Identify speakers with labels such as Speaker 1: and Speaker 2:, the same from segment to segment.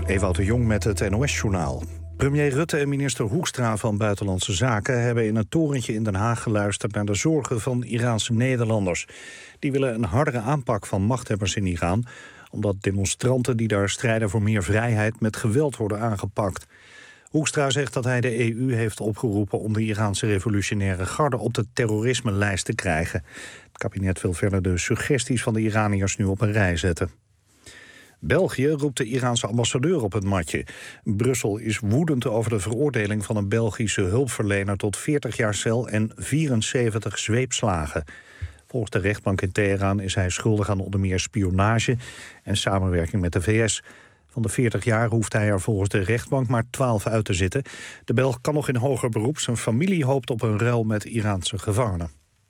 Speaker 1: Ewout de Jong met het NOS-journaal. Premier Rutte en minister Hoekstra van Buitenlandse Zaken hebben in een torentje in Den Haag geluisterd naar de zorgen van Iraanse Nederlanders. Die willen een hardere aanpak van machthebbers in Iran, omdat demonstranten die daar strijden voor meer vrijheid met geweld worden aangepakt. Hoekstra zegt dat hij de EU heeft opgeroepen om de Iraanse revolutionaire garde op de terrorisme-lijst te krijgen. Het kabinet wil verder de suggesties van de Iraniërs nu op een rij zetten. België roept de Iraanse ambassadeur op het matje. Brussel is woedend over de veroordeling van een Belgische hulpverlener tot 40 jaar cel en 74 zweepslagen. Volgens de rechtbank in Teheran is hij schuldig aan onder meer spionage en samenwerking met de VS. Van de 40 jaar hoeft hij er volgens de rechtbank maar 12 uit te zitten. De Belg kan nog in hoger beroep. Zijn familie hoopt op een ruil met Iraanse gevangenen.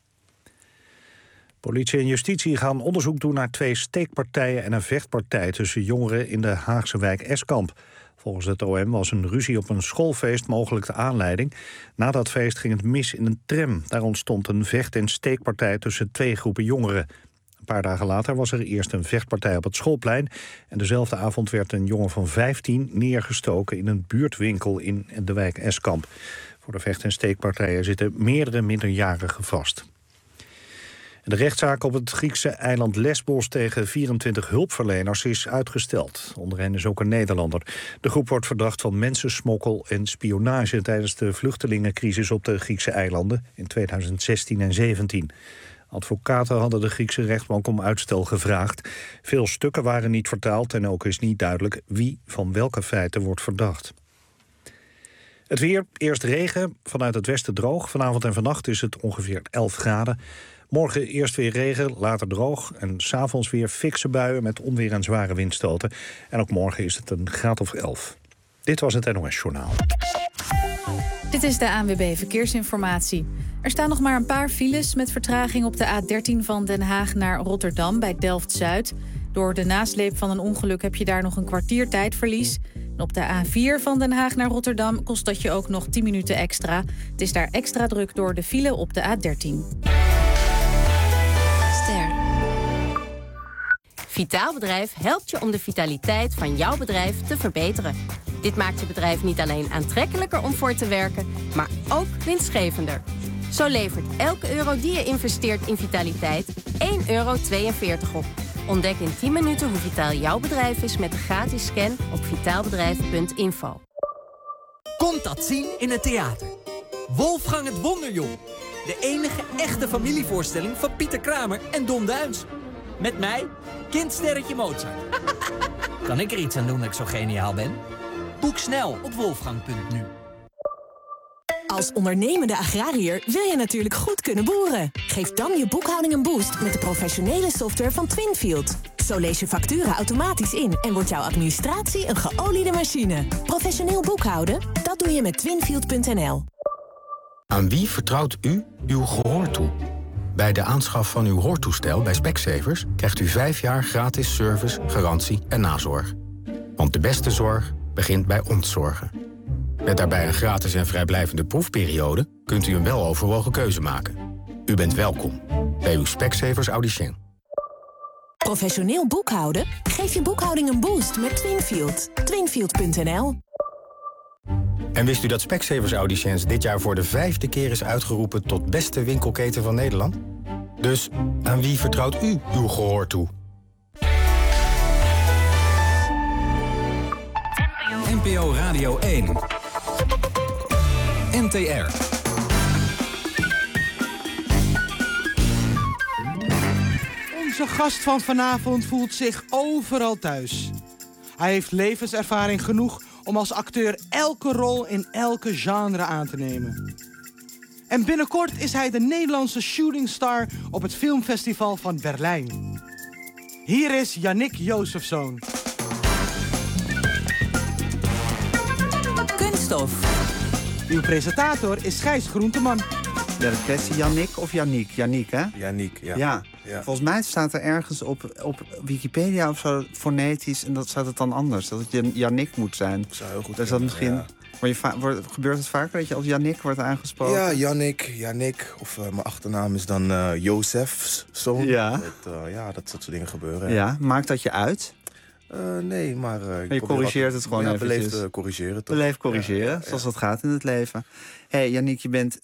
Speaker 1: Politie en justitie gaan onderzoek doen naar 2 steekpartijen en een vechtpartij tussen jongeren in de Haagse wijk Eskamp. Volgens het OM was een ruzie op een schoolfeest mogelijk de aanleiding. Na dat feest ging het mis in een tram. Daar ontstond een vecht- en steekpartij tussen 2 groepen jongeren. Een paar dagen later was er eerst een vechtpartij op het schoolplein. En dezelfde avond werd een jongen van 15 neergestoken in een buurtwinkel in de wijk Eskamp. Voor de vecht- en steekpartijen zitten meerdere minderjarigen vast. De rechtszaak op het Griekse eiland Lesbos tegen 24 hulpverleners is uitgesteld. Onder hen is ook een Nederlander. De groep wordt verdacht van mensensmokkel en spionage tijdens de vluchtelingencrisis op de Griekse eilanden in 2016 en 2017. Advocaten hadden de Griekse rechtbank om uitstel gevraagd. Veel stukken waren niet vertaald en ook is niet duidelijk wie van welke feiten wordt verdacht. Het weer, eerst regen, vanuit het westen droog. Vanavond en vannacht is het ongeveer 11 graden. Morgen eerst weer regen, later droog en 's avonds weer fikse buien met onweer en zware windstoten. En ook morgen is het een graad of 11. Dit was het NOS-journaal.
Speaker 2: Dit is de ANWB Verkeersinformatie. Er staan nog maar een paar files met vertraging op de A13 van Den Haag naar Rotterdam bij Delft-Zuid. Door de nasleep van een ongeluk heb je daar nog een kwartier tijdverlies. En op de A4 van Den Haag naar Rotterdam kost dat je ook nog 10 minuten extra. Het is daar extra druk door de file op de A13.
Speaker 3: Vitaal Bedrijf helpt je om de vitaliteit van jouw bedrijf te verbeteren. Dit maakt je bedrijf niet alleen aantrekkelijker om voor te werken, maar ook winstgevender. Zo levert elke euro die je investeert in vitaliteit 1,42 € op. Ontdek in 10 minuten hoe vitaal jouw bedrijf is met de gratis scan op vitaalbedrijf.info.
Speaker 4: Komt dat zien in het theater. Wolfgang het Wonderjong. De enige echte familievoorstelling van Pieter Kramer en Don Duins. Met mij, kindsterretje Mozart. Kan ik er iets aan doen dat ik zo geniaal ben? Boek snel op wolfgang.nu.
Speaker 5: Als ondernemende agrariër wil je natuurlijk goed kunnen boeren. Geef dan je boekhouding een boost met de professionele software van Twinfield. Zo lees je facturen automatisch in en wordt jouw administratie een geoliede machine. Professioneel boekhouden? Dat doe je met Twinfield.nl.
Speaker 6: Aan wie vertrouwt u uw gehoor toe? Bij de aanschaf van uw hoortoestel bij Specsavers krijgt u 5 jaar gratis service, garantie en nazorg. Want de beste zorg begint bij ons zorgen. Met daarbij een gratis en vrijblijvende proefperiode kunt u een weloverwogen keuze maken. U bent welkom bij uw Specsavers Audicien.
Speaker 5: Professioneel boekhouden? Geef je boekhouding een boost met Twinfield. Twinfield.nl.
Speaker 6: En wist u dat Specsavers Audiciëns dit jaar voor de 5e keer is uitgeroepen tot beste winkelketen van Nederland? Dus aan wie vertrouwt u uw gehoor toe?
Speaker 7: NPO Radio 1. NTR.
Speaker 8: Onze gast van vanavond voelt zich overal thuis. Hij heeft levenservaring genoeg om als acteur elke rol in elke genre aan te nemen. En binnenkort is hij de Nederlandse shooting star op het filmfestival van Berlijn. Hier is Yannick Josefzoon.
Speaker 5: Kunststof.
Speaker 8: Uw presentator is Gijs Groenteman.
Speaker 9: Ja, de kwestie Yannick of Yannick? Yannick, hè?
Speaker 10: Yannick, ja.
Speaker 9: Ja. Volgens mij staat er ergens op Wikipedia of zo fonetisch en dat staat het dan anders. Dat het Yannick moet zijn.
Speaker 10: Dat zou heel goed
Speaker 9: dus
Speaker 10: kunnen,
Speaker 9: dat misschien.
Speaker 10: ja.
Speaker 9: Gebeurt het vaker dat je als Yannick wordt aangesproken?
Speaker 10: Ja, Yannick. Of mijn achternaam is dan Jozefzoon.
Speaker 9: Ja.
Speaker 10: Dat soort dingen gebeuren.
Speaker 9: Ja, maakt dat je uit?
Speaker 10: Nee, maar...
Speaker 9: je corrigeert het gewoon eventjes.
Speaker 10: Beleefd corrigeren, toch?
Speaker 9: Beleefd corrigeren, zoals dat gaat in het leven. Hey, Yannick, je bent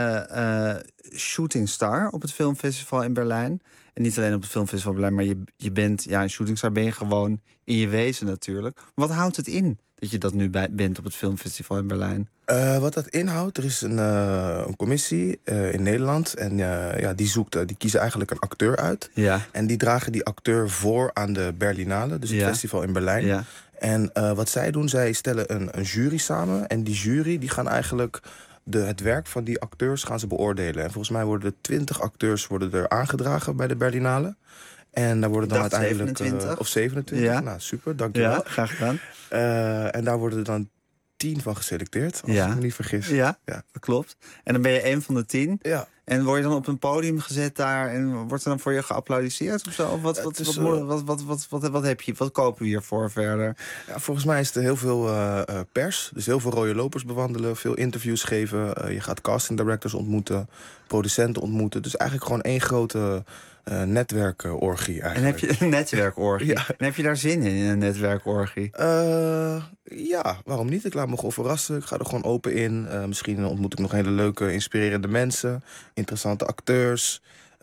Speaker 9: shooting star op het filmfestival in Berlijn. En niet alleen op het filmfestival in Berlijn, maar je bent... Ja, een shooting star ben je gewoon in je wezen natuurlijk. Wat houdt het in dat je dat nu bent op het filmfestival in Berlijn?
Speaker 10: Wat dat inhoudt, er is een commissie in Nederland. En die kiezen eigenlijk een acteur uit.
Speaker 9: Ja.
Speaker 10: En die dragen die acteur voor aan de Berlinale, dus het festival in Berlijn.
Speaker 9: Ja.
Speaker 10: En wat zij doen, zij stellen een jury samen. En die jury die gaan eigenlijk het werk van die acteurs gaan ze beoordelen. En volgens mij worden er 20 acteurs er aangedragen bij de Berlinale. En daar worden dan uiteindelijk...
Speaker 9: 27.
Speaker 10: Of 27.
Speaker 9: Ja.
Speaker 10: Nou, super, dankjewel.
Speaker 9: Ja, graag gedaan.
Speaker 10: En daar worden er dan 10 van geselecteerd, als ik me niet vergis.
Speaker 9: Ja, dat klopt. En dan ben je 1 van de 10.
Speaker 10: Ja.
Speaker 9: En word je dan op een podium gezet daar en wordt er dan voor je geapplaudiseerd of zo? Of wat heb je? Wat kopen we hiervoor verder?
Speaker 10: Ja, volgens mij is er heel veel pers. Dus heel veel rode lopers bewandelen, veel interviews geven. Je gaat casting directors ontmoeten, producenten ontmoeten. Dus eigenlijk gewoon één grote netwerkorgie eigenlijk.
Speaker 9: En heb je een netwerkorgie?
Speaker 10: Ja.
Speaker 9: En heb je daar zin in een netwerkorgie?
Speaker 10: Ja, waarom niet? Ik laat me gewoon verrassen. Ik ga er gewoon open in. Misschien ontmoet ik nog hele leuke, inspirerende mensen. Interessante acteurs.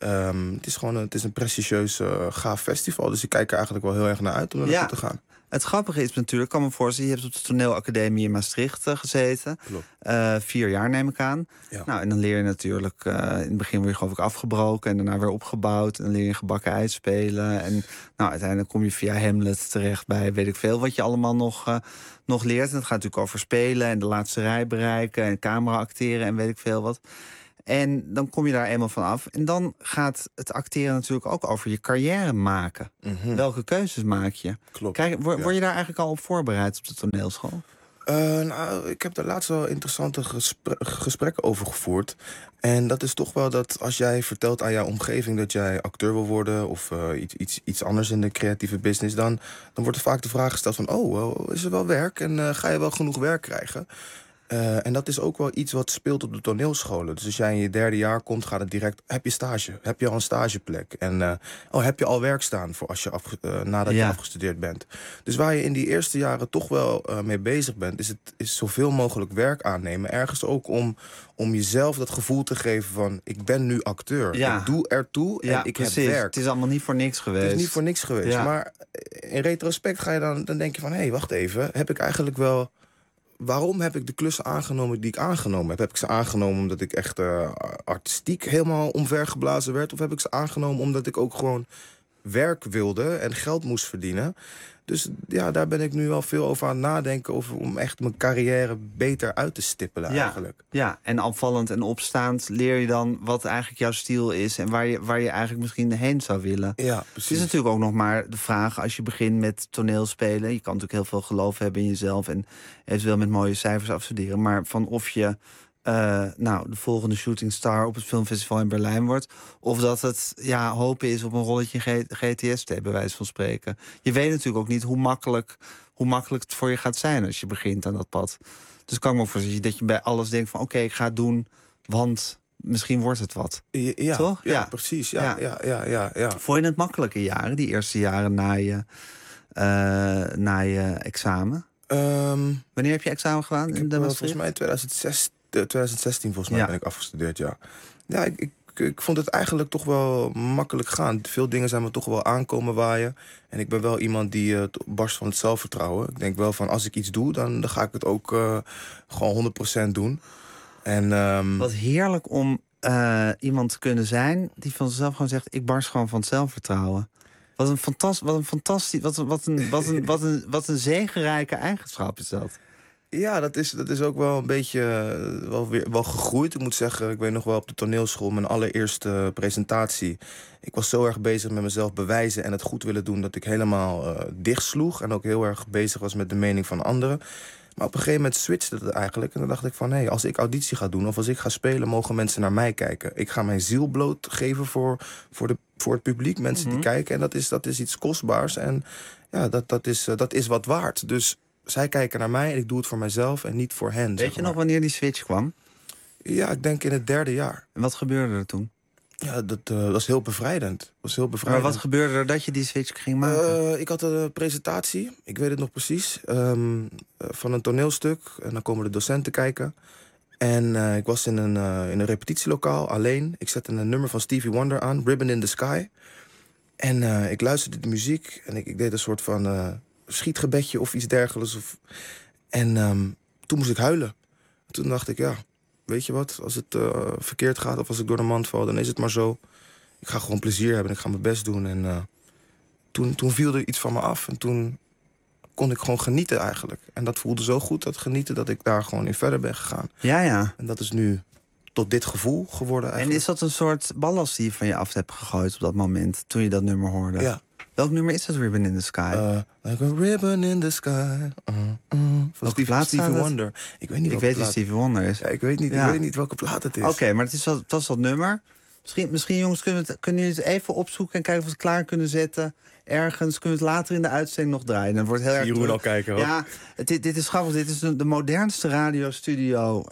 Speaker 10: Het is een prestigieus, gaaf festival. Dus ik kijk er eigenlijk wel heel erg naar uit om er naartoe te gaan.
Speaker 9: Het grappige is natuurlijk, ik kan me voorstellen... je hebt op de toneelacademie in Maastricht gezeten.
Speaker 10: Klopt.
Speaker 9: 4 jaar neem ik aan.
Speaker 10: Ja.
Speaker 9: Nou, en dan leer je natuurlijk... in het begin word je geloof ik afgebroken en daarna weer opgebouwd. En dan leer je gebakken uitspelen. En nou, uiteindelijk kom je via Hamlet terecht bij weet ik veel... wat je allemaal nog leert. En dat gaat natuurlijk over spelen en de laatste rij bereiken... en camera acteren en weet ik veel wat. En dan kom je daar eenmaal van af. En dan gaat het acteren natuurlijk ook over je carrière maken.
Speaker 10: Mm-hmm.
Speaker 9: Welke keuzes maak je?
Speaker 10: Klopt.
Speaker 9: Word je daar eigenlijk al op voorbereid op de toneelschool?
Speaker 10: Ik heb daar laatst wel interessante gesprekken over gevoerd. En dat is toch wel dat als jij vertelt aan jouw omgeving... dat jij acteur wil worden of iets anders in de creatieve business... dan wordt er vaak de vraag gesteld van... is er wel werk en ga je wel genoeg werk krijgen? En dat is ook wel iets wat speelt op de toneelscholen. Dus als jij in je 3e jaar komt, gaat het direct... Heb je stage? Heb je al een stageplek? En heb je al werk staan voor als je nadat je afgestudeerd bent? Dus waar je in die eerste jaren toch wel mee bezig bent... is zoveel mogelijk werk aannemen. Ergens ook om jezelf dat gevoel te geven van... ik ben nu acteur.
Speaker 9: Ja.
Speaker 10: Ik doe ertoe en ik heb werk.
Speaker 9: Het is allemaal niet voor niks geweest.
Speaker 10: Het is niet voor niks geweest.
Speaker 9: Ja.
Speaker 10: Maar in retrospect ga je dan denk je van... hé, wacht even, heb ik eigenlijk wel... Waarom heb ik de klussen aangenomen die ik aangenomen heb? Heb ik ze aangenomen omdat ik echt artistiek helemaal omvergeblazen werd? Of heb ik ze aangenomen omdat ik ook gewoon werk wilde en geld moest verdienen? Dus ja, daar ben ik nu wel veel over aan het nadenken... om echt mijn carrière beter uit te stippelen eigenlijk.
Speaker 9: Ja, en opvallend en opstaand leer je dan wat eigenlijk jouw stijl is... en waar je eigenlijk misschien heen zou willen.
Speaker 10: Ja, precies.
Speaker 9: Het is natuurlijk ook nog maar de vraag als je begint met toneelspelen... je kan natuurlijk heel veel geloof hebben in jezelf... en eventueel met mooie cijfers afstuderen... maar van of je de volgende shooting star op het filmfestival in Berlijn wordt... of dat het hopen is op een rolletje GTST, bij wijze van spreken. Je weet natuurlijk ook niet hoe makkelijk het voor je gaat zijn als je begint aan dat pad. Dus kan ik me ook voorstellen dat je bij alles denkt van... oké, ik ga het doen, want misschien wordt het wat.
Speaker 10: Ja,
Speaker 9: toch?
Speaker 10: Ja, precies. Ja.
Speaker 9: Vond je het makkelijke jaren, die eerste jaren na je examen? Wanneer heb je examen gedaan?
Speaker 10: Ik heb volgens mij 2016 volgens mij ben ik afgestudeerd, ja. Ja, ik vond het eigenlijk toch wel makkelijk gaan. Veel dingen zijn me toch wel aankomen waaien. En ik ben wel iemand die barst van het zelfvertrouwen. Ik denk wel van, als ik iets doe, dan ga ik het ook gewoon 100% doen. En,
Speaker 9: Wat heerlijk om iemand te kunnen zijn die van zichzelf gewoon zegt... ik barst gewoon van het zelfvertrouwen. Wat een zegenrijke eigenschap is dat.
Speaker 10: Ja, dat is ook wel een beetje wel gegroeid. Ik moet zeggen, ik weet nog wel op de toneelschool... mijn allereerste presentatie. Ik was zo erg bezig met mezelf bewijzen en het goed willen doen... dat ik helemaal dichtsloeg en ook heel erg bezig was met de mening van anderen. Maar op een gegeven moment switchte het eigenlijk. En dan dacht ik van, hé, als ik auditie ga doen of als ik ga spelen... mogen mensen naar mij kijken. Ik ga mijn ziel blootgeven voor het publiek, mensen die kijken. En dat is iets kostbaars. En ja, dat is wat waard. Dus zij kijken naar mij en ik doe het voor mijzelf en niet voor hen.
Speaker 9: Weet je nog wanneer die switch kwam?
Speaker 10: Ja, ik denk in het 3e jaar.
Speaker 9: En wat gebeurde er toen?
Speaker 10: Ja, dat was heel bevrijdend.
Speaker 9: Maar wat gebeurde er dat je die switch ging maken?
Speaker 10: Ik had een presentatie, ik weet het nog precies, van een toneelstuk. En dan komen de docenten kijken. En ik was in een repetitielokaal, alleen. Ik zette een nummer van Stevie Wonder aan, Ribbon in the Sky. En ik luisterde de muziek en ik deed een soort van schietgebedje of iets dergelijks. En toen moest ik huilen. Toen dacht ik, ja, weet je wat, als het verkeerd gaat of als ik door de mand val, dan is het maar zo. Ik ga gewoon plezier hebben en ik ga mijn best doen. En toen viel er iets van me af en toen kon ik gewoon genieten eigenlijk. En dat voelde zo goed, dat genieten, dat ik daar gewoon in verder ben gegaan.
Speaker 9: Ja.
Speaker 10: En dat is nu tot dit gevoel geworden eigenlijk.
Speaker 9: En is dat een soort ballast die je van je af hebt gegooid op dat moment, toen je dat nummer hoorde?
Speaker 10: Ja.
Speaker 9: Welk nummer is dat, Ribbon in the Sky?
Speaker 10: Like a ribbon in the sky. Van Stevie Wonder. Ik weet
Speaker 9: wie Stevie Wonder is.
Speaker 10: Ja, ik weet niet welke plaat het is.
Speaker 9: Oké, maar het was dat nummer. Misschien jongens, kunnen jullie het even opzoeken en kijken of we het klaar kunnen zetten. Ergens kunnen we het later in de uitzending nog draaien. Dan wordt heel erg
Speaker 10: Jeroen al kijken, hoor.
Speaker 9: Ja, dit is grappig. Dit is de modernste radiostudio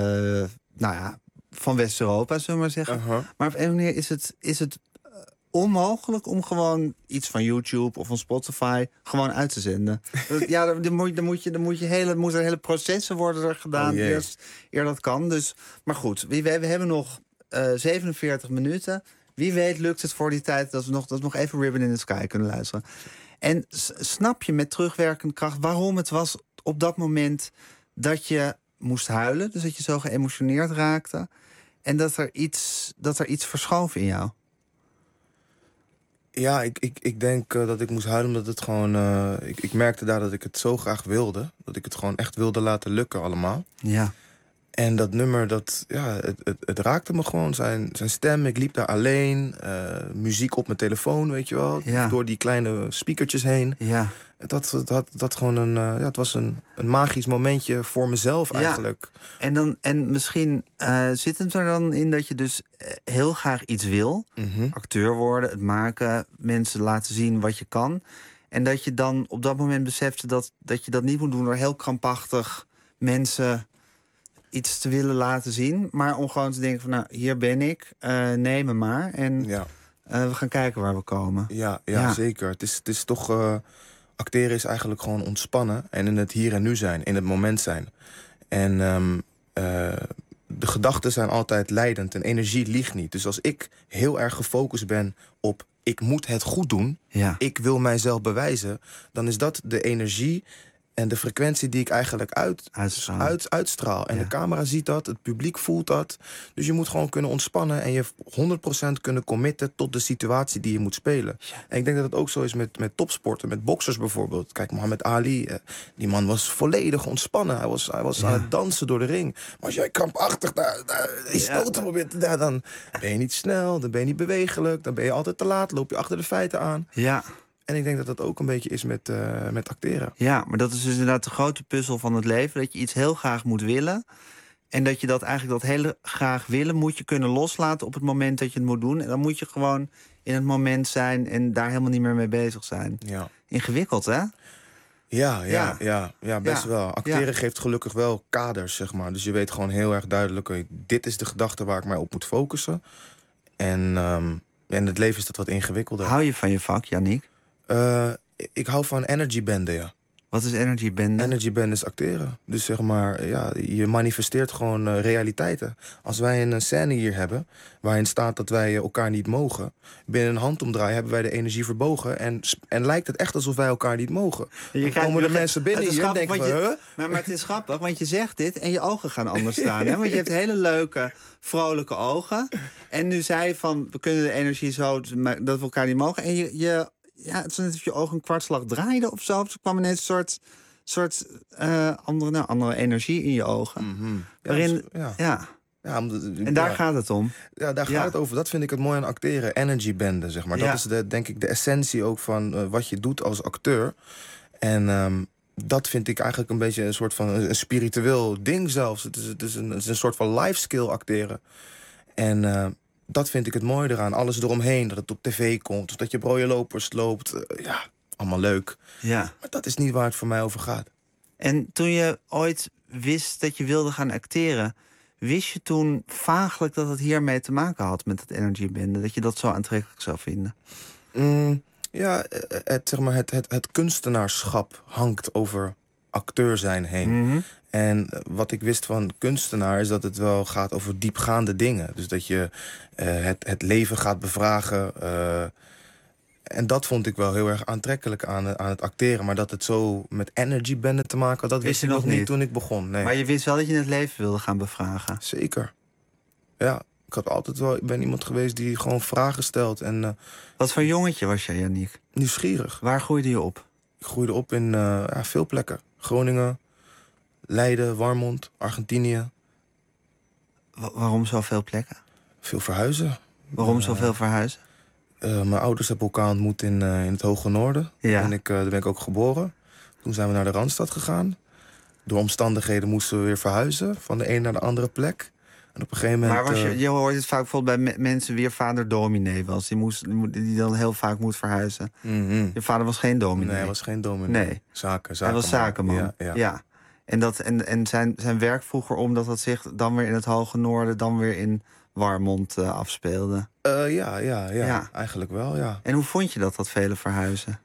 Speaker 9: van West-Europa, zullen we maar zeggen. Maar op een manier is het onmogelijk om gewoon iets van YouTube of van Spotify gewoon uit te zenden. Ja, dan moeten hele processen worden er gedaan eer dat kan. Dus, maar goed, we hebben nog 47 minuten. Wie weet lukt het voor die tijd dat we nog even Ribbon in the Sky kunnen luisteren. En snap je met terugwerkende kracht waarom het was op dat moment dat je moest huilen, dus dat je zo geëmotioneerd raakte en dat er iets verschoof in jou?
Speaker 10: Ja, ik denk dat ik moest huilen omdat het gewoon... Ik merkte daar dat ik het zo graag wilde. Dat ik het gewoon echt wilde laten lukken allemaal.
Speaker 9: Ja.
Speaker 10: En dat nummer, het raakte me gewoon. Zijn stem, ik liep daar alleen. Muziek op mijn telefoon, weet je wel.
Speaker 9: Ja.
Speaker 10: Door die kleine speakertjes heen.
Speaker 9: Ja.
Speaker 10: Dat gewoon het was een magisch momentje voor mezelf eigenlijk.
Speaker 9: En misschien zit het er dan in dat je dus heel graag iets wil. Acteur worden, het maken, mensen laten zien wat je kan. En dat je dan op dat moment besefte dat je dat niet moet doen door heel krampachtig mensen iets te willen laten zien. Maar om gewoon te denken van, nou, hier ben ik, neem me maar. En we gaan kijken waar we komen.
Speaker 10: Ja, zeker. Het is toch... acteren is eigenlijk gewoon ontspannen en in het hier en nu zijn, in het moment zijn. En de gedachten zijn altijd leidend en energie liegt niet. Dus als ik heel erg gefocust ben op ik moet het goed doen, ik wil mijzelf bewijzen, dan is dat de energie en de frequentie die ik eigenlijk uitstraal. En de camera ziet dat, het publiek voelt dat. Dus je moet gewoon kunnen ontspannen en je 100% kunnen committen tot de situatie die je moet spelen. Ja. En ik denk dat het ook zo is met topsporten, met boxers bijvoorbeeld. Kijk, Muhammad Ali, die man was volledig ontspannen. Hij was aan het dansen door de ring. Maar als jij krampachtig die stoten probeert, dan ben je niet snel, dan ben je niet bewegelijk, dan ben je altijd te laat, loop je achter de feiten aan.
Speaker 9: Ja.
Speaker 10: En ik denk dat dat ook een beetje is met acteren.
Speaker 9: Ja, maar dat is dus inderdaad de grote puzzel van het leven. Dat je iets heel graag moet willen. En dat je dat heel graag willen moet je kunnen loslaten op het moment dat je het moet doen. En dan moet je gewoon in het moment zijn en daar helemaal niet meer mee bezig zijn.
Speaker 10: Ja.
Speaker 9: Ingewikkeld, hè?
Speaker 10: Ja, best wel. Acteren geeft gelukkig wel kaders, zeg maar. Dus je weet gewoon heel erg duidelijk, dit is de gedachte waar ik mij op moet focussen. En in het leven is dat wat ingewikkelder.
Speaker 9: Hou je van je vak, Yannick?
Speaker 10: Ik hou van energybanden, ja.
Speaker 9: Wat is energybanden?
Speaker 10: Energybanden is acteren. Dus zeg maar, je manifesteert gewoon realiteiten. Als wij een scène hier hebben, waarin staat dat wij elkaar niet mogen, binnen een handomdraai hebben wij de energie verbogen en lijkt het echt alsof wij elkaar niet mogen. Dan komen de mensen binnen hier en denken van,
Speaker 9: maar het is grappig, want je zegt dit en je ogen gaan anders staan. Hè? Want je hebt hele leuke, vrolijke ogen. En nu zei je van, we kunnen de energie zo, dat we elkaar niet mogen. En het is net alsof je ogen een kwartslag draaiden of zo. Er kwam ineens een soort andere energie in je ogen.
Speaker 10: Mm-hmm.
Speaker 9: En daar gaat het om.
Speaker 10: Ja, daar gaat het over. Dat vind ik het mooi aan acteren. Energybanden, zeg maar. Dat is denk ik de essentie ook van wat je doet als acteur. En dat vind ik eigenlijk een beetje een soort van een spiritueel ding zelfs. Het is een soort van life skill acteren. En dat vind ik het mooie eraan. Alles eromheen, dat het op tv komt, dat je rode lopers loopt. Allemaal leuk.
Speaker 9: Ja.
Speaker 10: Maar dat is niet waar het voor mij over gaat.
Speaker 9: En toen je ooit wist dat je wilde gaan acteren, Wist je toen vaaglijk dat het hiermee te maken had met het Energy Bende? Dat je dat zo aantrekkelijk zou vinden?
Speaker 10: Ja, het kunstenaarschap hangt over acteur zijn heen.
Speaker 9: Mm-hmm.
Speaker 10: En wat ik wist van kunstenaar is dat het wel gaat over diepgaande dingen. Dus dat je het leven gaat bevragen. En dat vond ik wel heel erg aantrekkelijk aan het acteren. Maar dat het zo met Energy Bende te maken had, dat wist ik nog niet toen ik begon. Nee.
Speaker 9: Maar je wist wel dat je het leven wilde gaan bevragen?
Speaker 10: Zeker. Ja, ik ben iemand geweest die gewoon vragen stelt. En,
Speaker 9: wat voor jongetje was jij, Yannick?
Speaker 10: Nieuwsgierig.
Speaker 9: Waar groeide je op?
Speaker 10: Ik groeide op in veel plekken. Groningen, Leiden, Warmond, Argentinië.
Speaker 9: Waarom zoveel plekken?
Speaker 10: Veel verhuizen.
Speaker 9: Waarom zoveel verhuizen?
Speaker 10: Mijn ouders hebben elkaar ontmoet in het Hoge Noorden.
Speaker 9: Ja.
Speaker 10: En daar ben ik ook geboren. Toen zijn we naar de Randstad gegaan. Door omstandigheden moesten we weer verhuizen. Van de een naar de andere plek. En op een gegeven moment...
Speaker 9: Maar je hoort het vaak bijvoorbeeld bij mensen wie vader dominee was. Die dan heel vaak moet verhuizen.
Speaker 10: Mm-hmm.
Speaker 9: Je vader was geen dominee.
Speaker 10: Nee, hij was geen dominee.
Speaker 9: Nee.
Speaker 10: Zakenman.
Speaker 9: Hij was zakenman. Ja. En zijn werk vroeg erom dat zich dan weer in het Hoge Noorden, dan weer in Warmond afspeelde.
Speaker 10: Ja, eigenlijk wel, ja.
Speaker 9: En hoe vond je dat vele verhuizen?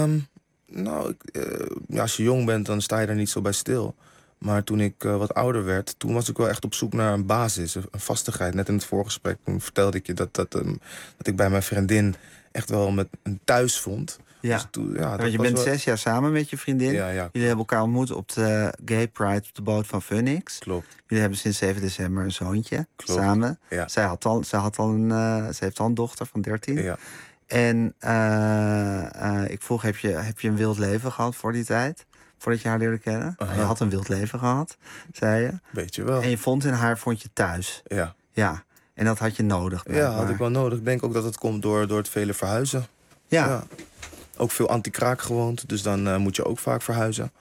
Speaker 10: Als je jong bent, dan sta je daar niet zo bij stil. Maar toen ik wat ouder werd, toen was ik wel echt op zoek naar een basis, een vastigheid. Net in het voorgesprek toen vertelde ik je dat ik bij mijn vriendin echt wel een thuis vond.
Speaker 9: Ja,
Speaker 10: dus toen,
Speaker 9: want je bent 6 jaar samen met je vriendin.
Speaker 10: Ja,
Speaker 9: jullie hebben elkaar ontmoet op de Gay Pride op de boot van Phoenix.
Speaker 10: Klopt.
Speaker 9: Jullie hebben sinds 7 december een zoontje.
Speaker 10: Klopt.
Speaker 9: Samen.
Speaker 10: Ja.
Speaker 9: Ze heeft al een dochter van 13.
Speaker 10: Ja.
Speaker 9: En ik vroeg, heb je een wild leven gehad voor die tijd? Voordat je haar leerde kennen? Je had een wild leven gehad, zei je.
Speaker 10: Beetje wel.
Speaker 9: En je vond je thuis.
Speaker 10: Ja.
Speaker 9: Ja. En dat had je nodig. Blijkbaar.
Speaker 10: Ja, had ik wel nodig. Ik denk ook dat het komt door het vele verhuizen.
Speaker 9: Ja.
Speaker 10: Ook veel anti-kraak gewoond, dus dan moet je ook vaak verhuizen.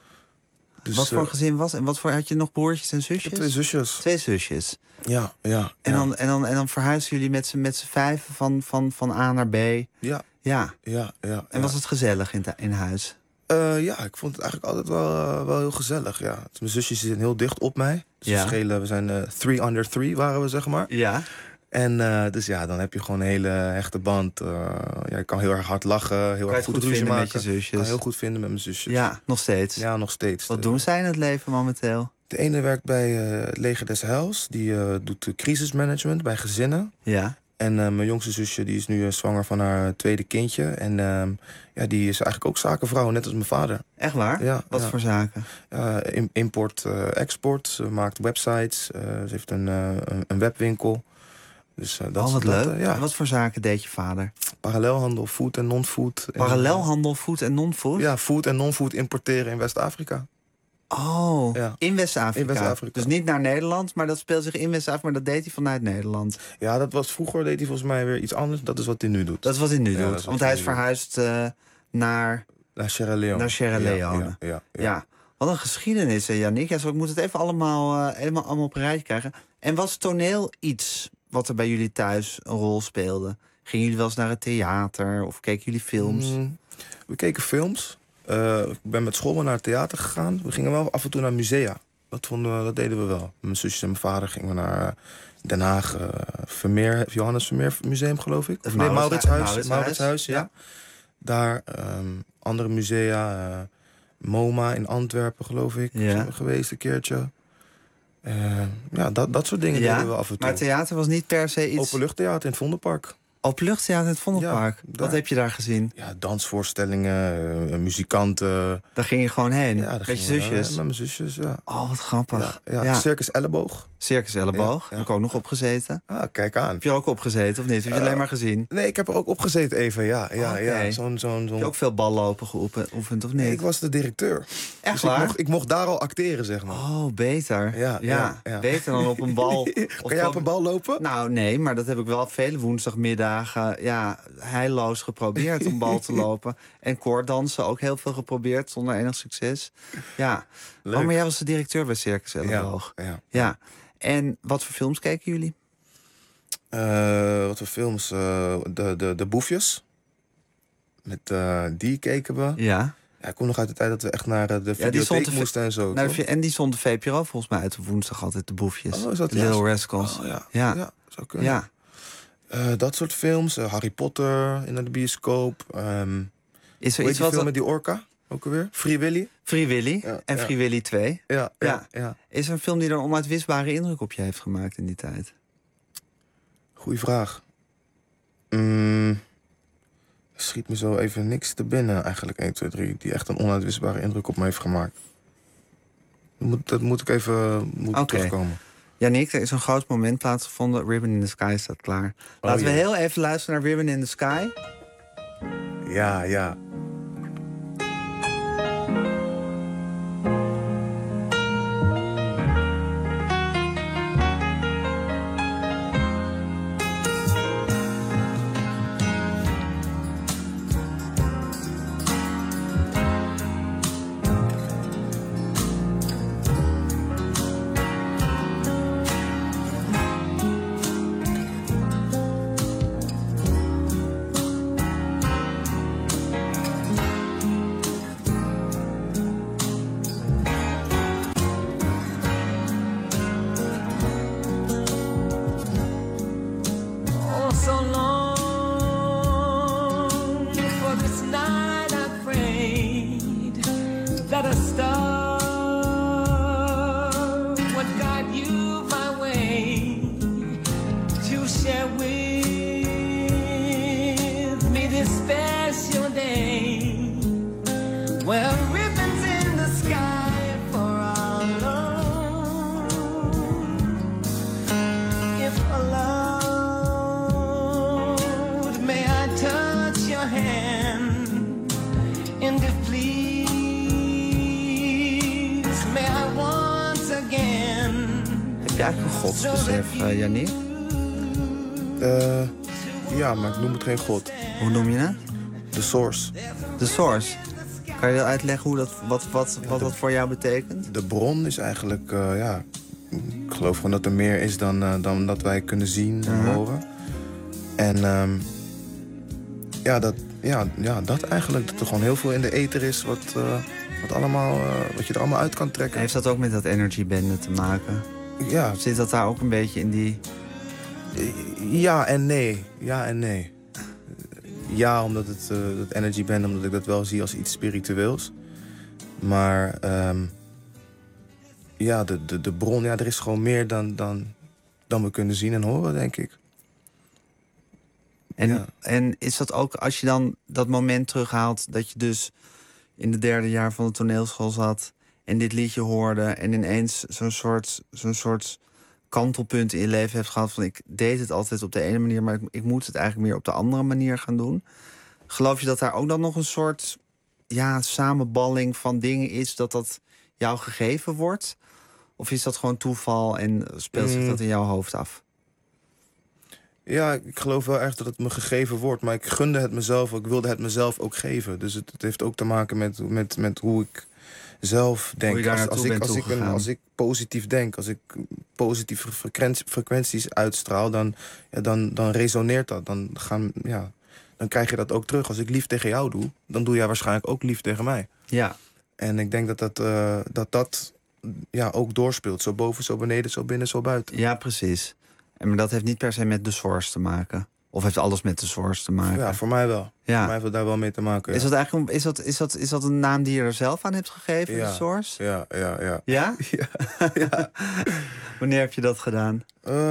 Speaker 10: Dus,
Speaker 9: wat voor gezin was? En had je nog broertjes en zusjes?
Speaker 10: 2 zusjes.
Speaker 9: 2 zusjes.
Speaker 10: Ja.
Speaker 9: En dan verhuisden jullie met z'n 5 van A naar B.
Speaker 10: Ja.
Speaker 9: En was het gezellig in huis?
Speaker 10: Ik vond het eigenlijk altijd wel heel gezellig, ja. Mijn zusjes zitten heel dicht op mij. Dus we zijn 3 under 3 waren we, zeg maar.
Speaker 9: Ja.
Speaker 10: En dus dan heb je gewoon een hele hechte band. Je kan heel erg hard lachen, heel erg goed ruzie maken.
Speaker 9: Met je zusjes?
Speaker 10: Kan heel goed vinden met mijn zusjes.
Speaker 9: Ja, nog steeds?
Speaker 10: Ja, nog steeds.
Speaker 9: Wat doen zij in het leven momenteel?
Speaker 10: De ene werkt bij het Leger des Heils. Die doet crisismanagement bij gezinnen.
Speaker 9: Ja.
Speaker 10: En mijn jongste zusje die is nu zwanger van haar tweede kindje. En die is eigenlijk ook zakenvrouw, net als mijn vader.
Speaker 9: Echt waar?
Speaker 10: Ja.
Speaker 9: Wat voor zaken?
Speaker 10: Import, export. Ze maakt websites. Ze heeft een webwinkel. Dus,
Speaker 9: wat leuk. En wat voor zaken deed je vader?
Speaker 10: Parallelhandel, food en non-food.
Speaker 9: Parallelhandel, food en non-food?
Speaker 10: Ja, food en non-food importeren in West-Afrika.
Speaker 9: Oh,
Speaker 10: ja.
Speaker 9: In West-Afrika.
Speaker 10: In West-Afrika.
Speaker 9: Dus niet naar Nederland, maar dat speelt zich in West-Afrika. Maar dat deed hij vanuit Nederland.
Speaker 10: Ja, vroeger deed hij volgens mij weer iets anders. Dat is wat hij nu doet.
Speaker 9: Dat is wat hij nu doet. Want hij is verhuisd naar
Speaker 10: Sierra Leone.
Speaker 9: Naar Sierra Leone. Ja. Wat een geschiedenis, Yannick. Ja, ik moet het even allemaal op een rijtje krijgen. En was toneel iets wat er bij jullie thuis een rol speelde? Gingen jullie wel eens naar het theater of keken jullie films?
Speaker 10: We keken films. Ik ben met school naar het theater gegaan. We gingen wel af en toe naar musea. Dat deden we wel. Mijn zusjes en mijn vader gingen we naar Den Haag. Johannes Vermeer Museum, geloof ik. Of nee, Mauritshuis, ja. Daar, andere musea. MoMA in Antwerpen, geloof ik. Zijn we geweest een keertje. Dat soort dingen deden we af en toe.
Speaker 9: Maar theater was niet per se iets...
Speaker 10: Openluchttheater in het Vondelpark.
Speaker 9: Openluchttheater in het Vondelpark? Wat heb je daar gezien?
Speaker 10: Ja, dansvoorstellingen, muzikanten.
Speaker 9: Daar ging je gewoon heen?
Speaker 10: Ja,
Speaker 9: met je zusjes?
Speaker 10: Met mijn zusjes, ja.
Speaker 9: Oh, wat grappig.
Speaker 10: Ja. Circus Elleboog.
Speaker 9: Circus Elleboog. Heb ik ook nog opgezeten.
Speaker 10: Ah, kijk aan.
Speaker 9: Heb je er ook opgezeten of niet? Heb je alleen maar gezien?
Speaker 10: Nee, ik heb er ook opgezeten even, ja.
Speaker 9: Okay.
Speaker 10: Heb
Speaker 9: je ook veel ballopen geoefend of niet?
Speaker 10: Nee, ik was de directeur.
Speaker 9: Echt
Speaker 10: dus
Speaker 9: waar?
Speaker 10: Ik mocht daar al acteren, zeg maar.
Speaker 9: Oh, beter.
Speaker 10: Ja.
Speaker 9: Beter dan op een bal.
Speaker 10: Kan jij op een bal lopen?
Speaker 9: Nou, nee, maar dat heb ik wel vele woensdagmiddagen heilloos geprobeerd om bal te lopen. En koorddansen ook heel veel geprobeerd, zonder enig succes. Ja.
Speaker 10: Leuk.
Speaker 9: Oh, maar jij was de directeur bij Circus Elleboog. Ja. En wat voor films keken jullie?
Speaker 10: Wat voor films? De Boefjes. Die keken we.
Speaker 9: Ja.
Speaker 10: Ja, ik kom nog uit de tijd dat we echt naar de videotheek moesten en zo.
Speaker 9: En die stond de VPRO volgens mij uit op woensdag altijd, de boefjes.
Speaker 10: Oh, is dat
Speaker 9: Little Rascals.
Speaker 10: Oh, ja, zou kunnen. Ja. Dat soort films. Harry Potter in de bioscoop.
Speaker 9: Is er iets
Speaker 10: wat... film met die orka? Ook alweer? Free Willy?
Speaker 9: Free Willy en Free Willy 2.
Speaker 10: Ja.
Speaker 9: Is er een film die er een onuitwisbare indruk op je heeft gemaakt in die tijd?
Speaker 10: Goeie vraag. Schiet me zo even niks te binnen eigenlijk, 1, 2, 3... die echt een onuitwisbare indruk op me heeft gemaakt. Dat moet ik even terugkomen.
Speaker 9: Yannick, er is een groot moment plaatsgevonden. Ribbon in the Sky staat klaar. Laten we heel even luisteren naar Ribbon in the Sky.
Speaker 10: Ja.
Speaker 9: Godsbesef, Yannick?
Speaker 10: Ja, maar ik noem het geen god.
Speaker 9: Hoe noem je het?
Speaker 10: The Source.
Speaker 9: The Source. Kan je uitleggen hoe wat dat voor jou betekent?
Speaker 10: De bron is eigenlijk, ik geloof gewoon dat er meer is dan dat wij kunnen zien en horen. En dat eigenlijk. Dat er gewoon heel veel in de ether is wat je er allemaal uit kan trekken.
Speaker 9: Heeft dat ook met dat energiebenden te maken?
Speaker 10: Ja.
Speaker 9: Zit dat daar ook een beetje in die...
Speaker 10: Ja en nee. Ja, omdat het energy band, omdat ik dat wel zie als iets spiritueels. Maar de bron, er is gewoon meer dan we kunnen zien en horen, denk ik.
Speaker 9: En is dat ook, als je dan dat moment terughaalt dat je dus in het 3e jaar van de toneelschool zat en dit liedje hoorde en ineens zo'n soort kantelpunt in je leven hebt gehad van ik deed het altijd op de ene manier, maar ik moet het eigenlijk meer op de andere manier gaan doen. Geloof je dat daar ook dan nog een soort samenballing van dingen is, dat jou gegeven wordt? Of is dat gewoon toeval en speelt zich dat in jouw hoofd af?
Speaker 10: Ja, ik geloof wel erg dat het me gegeven wordt, maar ik gunde het mezelf, ik wilde het mezelf ook geven. Dus het heeft ook te maken met hoe ik zelf denk. Als ik positief denk, als ik positieve frequenties uitstraal, dan resoneert dat. Dan krijg je dat ook terug. Als ik lief tegen jou doe, dan doe jij waarschijnlijk ook lief tegen mij.
Speaker 9: Ja.
Speaker 10: En ik denk dat ook doorspeelt. Zo boven, zo beneden, zo binnen, zo buiten.
Speaker 9: Ja, precies. Maar dat heeft niet per se met de source te maken. Of heeft alles met de source te maken?
Speaker 10: Ja, voor mij wel. Ja. Voor mij heeft het daar wel mee te maken. Ja.
Speaker 9: Is dat eigenlijk is dat een naam die je er zelf aan hebt gegeven, de source?
Speaker 10: Ja.
Speaker 9: Ja?
Speaker 10: Ja.
Speaker 9: Wanneer heb je dat gedaan?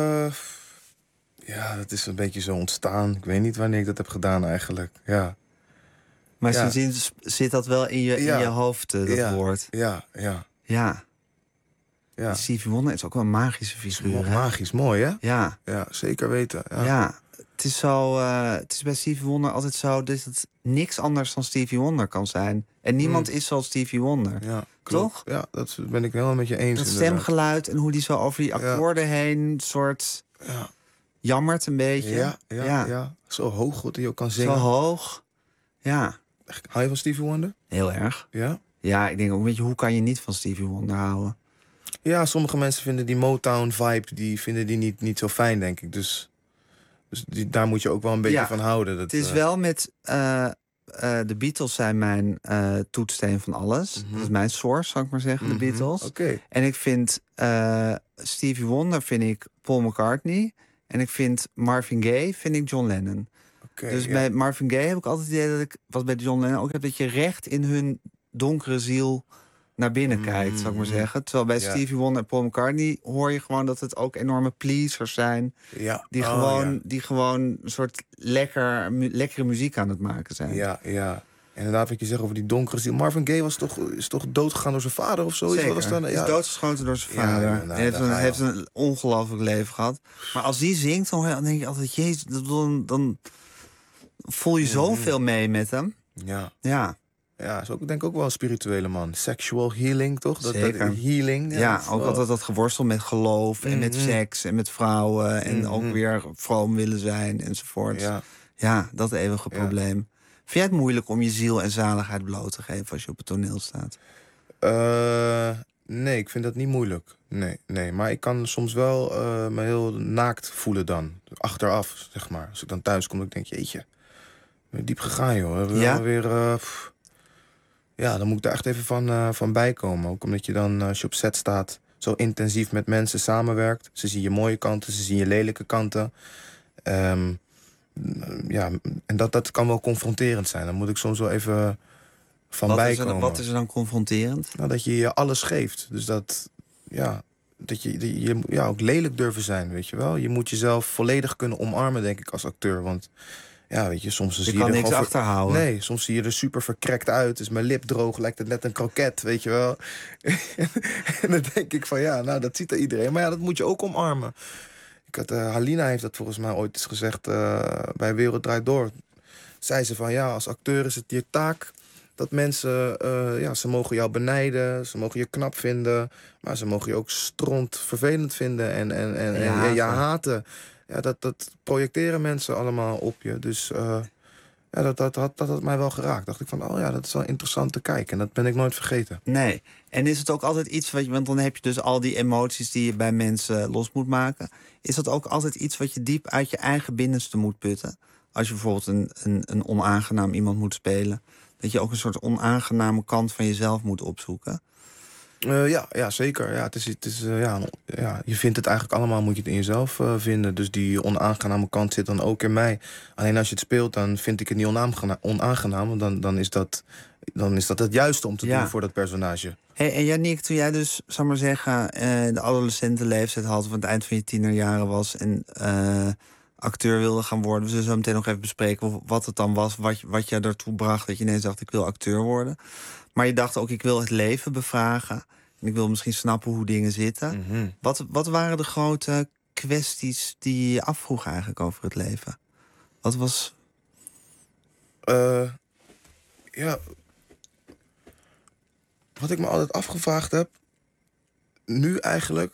Speaker 10: Dat is een beetje zo ontstaan. Ik weet niet wanneer ik dat heb gedaan eigenlijk. Ja.
Speaker 9: Maar sindsdien zit dat wel in je hoofd, dat woord?
Speaker 10: Ja.
Speaker 9: Stevie Wonder is ook wel een magische figuur.
Speaker 10: Magisch, mooi hè?
Speaker 9: Ja.
Speaker 10: Ja, zeker weten.
Speaker 9: Ja. Het is zo. Het is bij Stevie Wonder altijd zo dat het niks anders dan Stevie Wonder kan zijn. En niemand is zoals Stevie Wonder. Ja, toch?
Speaker 10: Ja, dat ben ik helemaal met je eens.
Speaker 9: Dat stemgeluid en hoe die zo over die akkoorden heen soort jammert een beetje.
Speaker 10: Ja. Zo hoog wat hij ook kan zingen.
Speaker 9: Zo hoog. Ja.
Speaker 10: Hou je van Stevie Wonder?
Speaker 9: Heel erg.
Speaker 10: Ja?
Speaker 9: Ja, ik denk ook, weet je, hoe kan je niet van Stevie Wonder houden?
Speaker 10: Ja, sommige mensen vinden die Motown-vibe niet zo fijn, denk ik. Dus daar moet je ook wel een beetje van houden.
Speaker 9: Het is wel met de Beatles zijn mijn toetssteen van alles. Dat is mijn source, zal ik maar zeggen, de Beatles.
Speaker 10: Okay.
Speaker 9: En ik vind Stevie Wonder vind ik Paul McCartney. En ik vind Marvin Gaye vind ik John Lennon. Dus bij Marvin Gaye heb ik altijd het idee dat ik, wat bij John Lennon ook heb, dat je recht in hun donkere ziel naar binnen kijkt, zal ik maar zeggen. Terwijl bij Stevie Wonder en Paul McCartney hoor je gewoon dat het ook enorme pleasers zijn. Die gewoon een soort lekkere muziek aan het maken zijn.
Speaker 10: Ja. Inderdaad, wat je zegt over die donkere ziel. Marvin Gaye is toch doodgegaan door zijn vader of zo?
Speaker 9: Zeker, is doodgeschoten door zijn vader. Hij heeft een ongelooflijk leven gehad. Maar als die zingt, dan denk je altijd, jezus, dan voel je zoveel mee met hem. Ja,
Speaker 10: is ook, denk ik ook wel een spirituele man. Sexual healing, toch?
Speaker 9: Zeker.
Speaker 10: Dat healing.
Speaker 9: Ja, ook altijd dat geworstel met geloof en met seks en met vrouwen. En ook weer vroom willen zijn enzovoort. Ja, dat eeuwige probleem. Vind jij het moeilijk om je ziel en zaligheid bloot te geven als je op het toneel staat?
Speaker 10: Nee, ik vind dat niet moeilijk. Nee. Maar ik kan soms wel me heel naakt voelen dan. Achteraf, zeg maar. Als ik dan thuis kom, dan denk ik, jeetje. Diep gegaan, joh. Dan moet ik daar echt even van bijkomen. Ook omdat je dan, als je op set staat, zo intensief met mensen samenwerkt. Ze zien je mooie kanten, ze zien je lelijke kanten. En dat kan wel confronterend zijn. Dan moet ik soms wel even van bijkomen.
Speaker 9: Wat is er dan confronterend?
Speaker 10: Nou, dat je je alles geeft. Dus dat je ook lelijk durven zijn, weet je wel. Je moet jezelf volledig kunnen omarmen, denk ik, als acteur. Want ja, weet je, soms zie je
Speaker 9: kan niks achterhouden.
Speaker 10: Nee, soms zie je er super verkrekt uit. Is mijn lip droog, lijkt het net een kroket, weet je wel. En dan denk ik van, dat ziet er iedereen. Maar dat moet je ook omarmen. Halina heeft dat volgens mij ooit eens gezegd bij Wereld Draait Door. Zei ze van, als acteur is het je taak dat mensen, ze mogen jou benijden, ze mogen je knap vinden, maar ze mogen je ook stront vervelend vinden en je haten. Ja, dat projecteren mensen allemaal op je. Dus dat had mij wel geraakt. Dacht ik van, dat is wel interessant te kijken. En dat ben ik nooit vergeten.
Speaker 9: Nee. En is het ook altijd iets, want dan heb je dus al die emoties die je bij mensen los moet maken. Is dat ook altijd iets wat je diep uit je eigen binnenste moet putten? Als je bijvoorbeeld een onaangenaam iemand moet spelen, dat je ook een soort onaangename kant van jezelf moet opzoeken?
Speaker 10: Ja, zeker. Ja, je vindt het eigenlijk allemaal, moet je het in jezelf vinden. Dus die onaangename kant zit dan ook in mij. Alleen als je het speelt, dan vind ik het niet onaangenaam. Dan is dat het juiste om te doen voor dat personage.
Speaker 9: Hey, en Yannick, toen jij dus, zal maar zeggen, de adolescentenleeftijd had, of aan het eind van je tienerjaren was en acteur wilde gaan worden. We zullen zo meteen nog even bespreken wat het dan was, wat je ertoe bracht dat je ineens dacht, ik wil acteur worden. Maar je dacht ook, ik wil het leven bevragen. En ik wil misschien snappen hoe dingen zitten.
Speaker 10: Mm-hmm.
Speaker 9: Wat waren de grote kwesties die je afvroeg eigenlijk over het leven? Wat was...
Speaker 10: Wat ik me altijd afgevraagd heb, nu eigenlijk,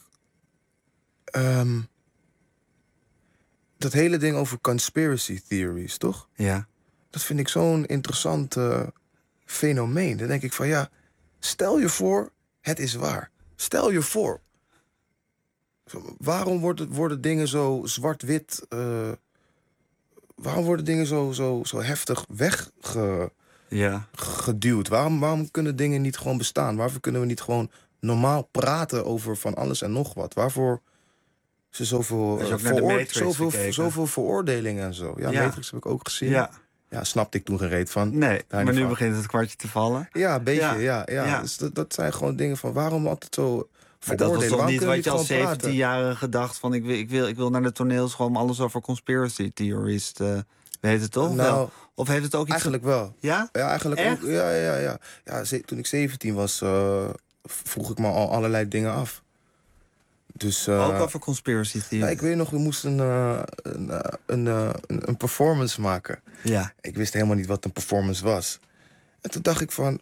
Speaker 10: dat hele ding over conspiracy theories, toch?
Speaker 9: Ja.
Speaker 10: Dat vind ik zo'n interessant fenomeen. Dan denk ik van, stel je voor, het is waar. Stel je voor. Waarom worden dingen zo zwart-wit... waarom worden dingen zo heftig weggeduwd? Waarom kunnen dingen niet gewoon bestaan? Waarvoor kunnen we niet gewoon normaal praten over van alles en nog wat? Waarvoor is er zoveel veroordelingen en zo? Ja, Matrix heb ik ook gezien. Ja, snapte ik toen geen reet van.
Speaker 9: Nee, maar nu begint het kwartje te vallen.
Speaker 10: Ja, een beetje, ja. Dus dat zijn gewoon dingen van, waarom altijd zo
Speaker 9: veroordelen? Dat was toch niet wat je als
Speaker 10: 17-jarige
Speaker 9: dacht van, ik wil naar de toneelschool om alles over conspiracy theories te weten, toch?
Speaker 10: Nou,
Speaker 9: of heeft het ook iets...
Speaker 10: Eigenlijk wel.
Speaker 9: Ja?
Speaker 10: Ja, eigenlijk
Speaker 9: echt?
Speaker 10: Ook. Ja. Toen ik 17 was, vroeg ik me al allerlei dingen af. Dus,
Speaker 9: ook over conspiracy theories?
Speaker 10: Ik weet nog, we moesten een performance maken.
Speaker 9: Ja.
Speaker 10: Ik wist helemaal niet wat een performance was. En toen dacht ik van...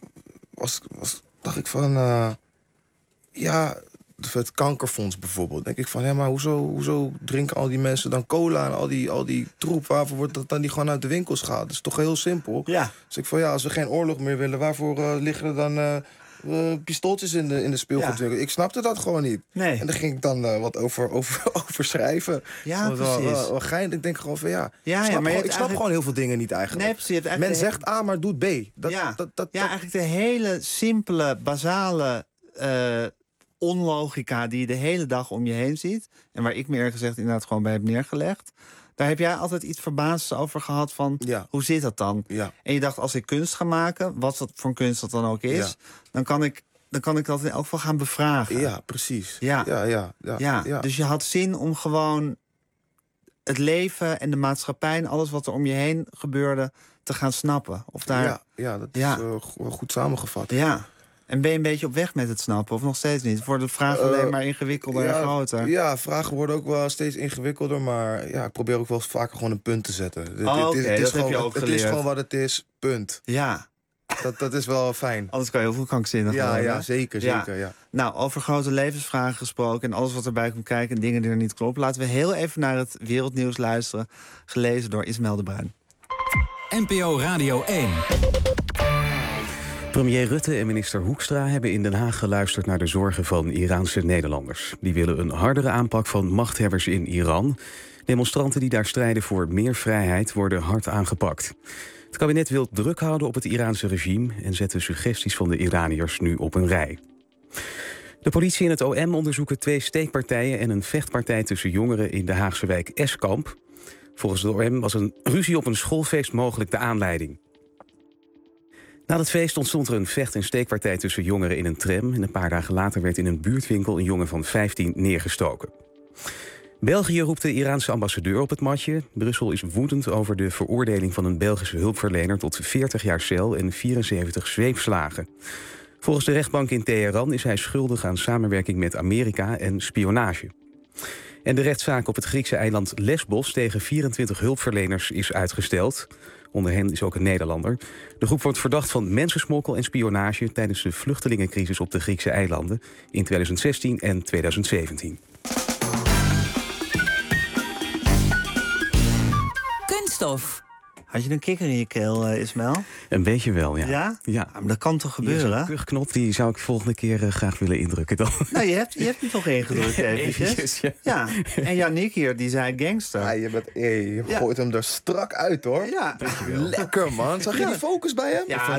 Speaker 10: het kankerfonds bijvoorbeeld. Denk ik van, maar hoezo drinken al die mensen dan cola en al die troep? Waarvoor wordt dat dan niet gewoon uit de winkels gehaald? Dat is toch heel simpel?
Speaker 9: Ja.
Speaker 10: Dus ik van, als we geen oorlog meer willen, waarvoor liggen er dan pistooltjes in de speelgoedwinkel. Ik snapte dat gewoon niet.
Speaker 9: Nee.
Speaker 10: En daar ging ik dan wat over schrijven.
Speaker 9: Ja,
Speaker 10: dat was
Speaker 9: precies.
Speaker 10: wel geinig. Ik denk gewoon van ik snap gewoon heel veel dingen niet eigenlijk.
Speaker 9: Nee, precies.
Speaker 10: Men zegt A, maar doet B.
Speaker 9: Eigenlijk de hele simpele, basale onlogica die je de hele dag om je heen ziet. En waar ik me eerlijk gezegd inderdaad gewoon bij heb neergelegd. Daar heb jij altijd iets verbaasds over gehad van, hoe zit dat dan?
Speaker 10: Ja.
Speaker 9: En je dacht, als ik kunst ga maken, wat voor een kunst dat dan ook is, dan kan ik dat in elk geval gaan bevragen.
Speaker 10: Ja, precies.
Speaker 9: Ja. Dus je had zin om gewoon het leven en de maatschappij en alles wat er om je heen gebeurde te gaan snappen. Of daar...
Speaker 10: dat is goed samengevat.
Speaker 9: Ja. En ben je een beetje op weg met het snappen, of nog steeds niet? Worden de vragen alleen maar ingewikkelder en groter?
Speaker 10: Ja, vragen worden ook wel steeds ingewikkelder, maar ik probeer ook wel vaker gewoon een punt te zetten. Het is gewoon wat het is, punt.
Speaker 9: Ja.
Speaker 10: Dat is wel fijn.
Speaker 9: Anders kan je heel veel krankzinnig worden.
Speaker 10: Ja, zeker. Ja.
Speaker 9: Nou, over grote levensvragen gesproken en alles wat erbij komt kijken en dingen die er niet kloppen. Laten we heel even naar het wereldnieuws luisteren, gelezen door Ismaël de Bruin.
Speaker 7: NPO Radio 1.
Speaker 11: Premier Rutte en minister Hoekstra hebben in Den Haag geluisterd naar de zorgen van Iraanse Nederlanders. Die willen een hardere aanpak van machthebbers in Iran. Demonstranten die daar strijden voor meer vrijheid worden hard aangepakt. Het kabinet wil druk houden op het Iraanse regime en zet de suggesties van de Iraniërs nu op een rij. De politie en het OM onderzoeken 2 steekpartijen en een vechtpartij tussen jongeren in de Haagse wijk Eskamp. Volgens de OM was een ruzie op een schoolfeest mogelijk de aanleiding. Na het feest ontstond er een vecht- en steekpartij tussen jongeren in een tram. En een paar dagen later werd in een buurtwinkel een jongen van 15 neergestoken. België roept de Iraanse ambassadeur op het matje. Brussel is woedend over de veroordeling van een Belgische hulpverlener tot 40 jaar cel en 74 zweepslagen. Volgens de rechtbank in Teheran is hij schuldig aan samenwerking met Amerika en spionage. En de rechtszaak op het Griekse eiland Lesbos tegen 24 hulpverleners is uitgesteld. Onder hen is ook een Nederlander. De groep wordt verdacht van mensensmokkel en spionage tijdens de vluchtelingencrisis op de Griekse eilanden in 2016 en 2017.
Speaker 5: Kunststof.
Speaker 9: Had je een kikker in je keel, Ismaël?
Speaker 11: Een beetje wel, ja.
Speaker 9: Ja?
Speaker 11: Ja.
Speaker 9: Maar dat kan toch gebeuren?
Speaker 11: Zo'n kuchknop, die zou ik volgende keer graag willen indrukken dan.
Speaker 9: Nou, je hebt hem toch ingedrukt eventjes? Ja. En Yannick hier, die zei gangster.
Speaker 10: Ja, je gooit hem er strak uit, hoor.
Speaker 9: Ja.
Speaker 10: Lekker, man. Zag je die focus bij hem?
Speaker 9: Ja,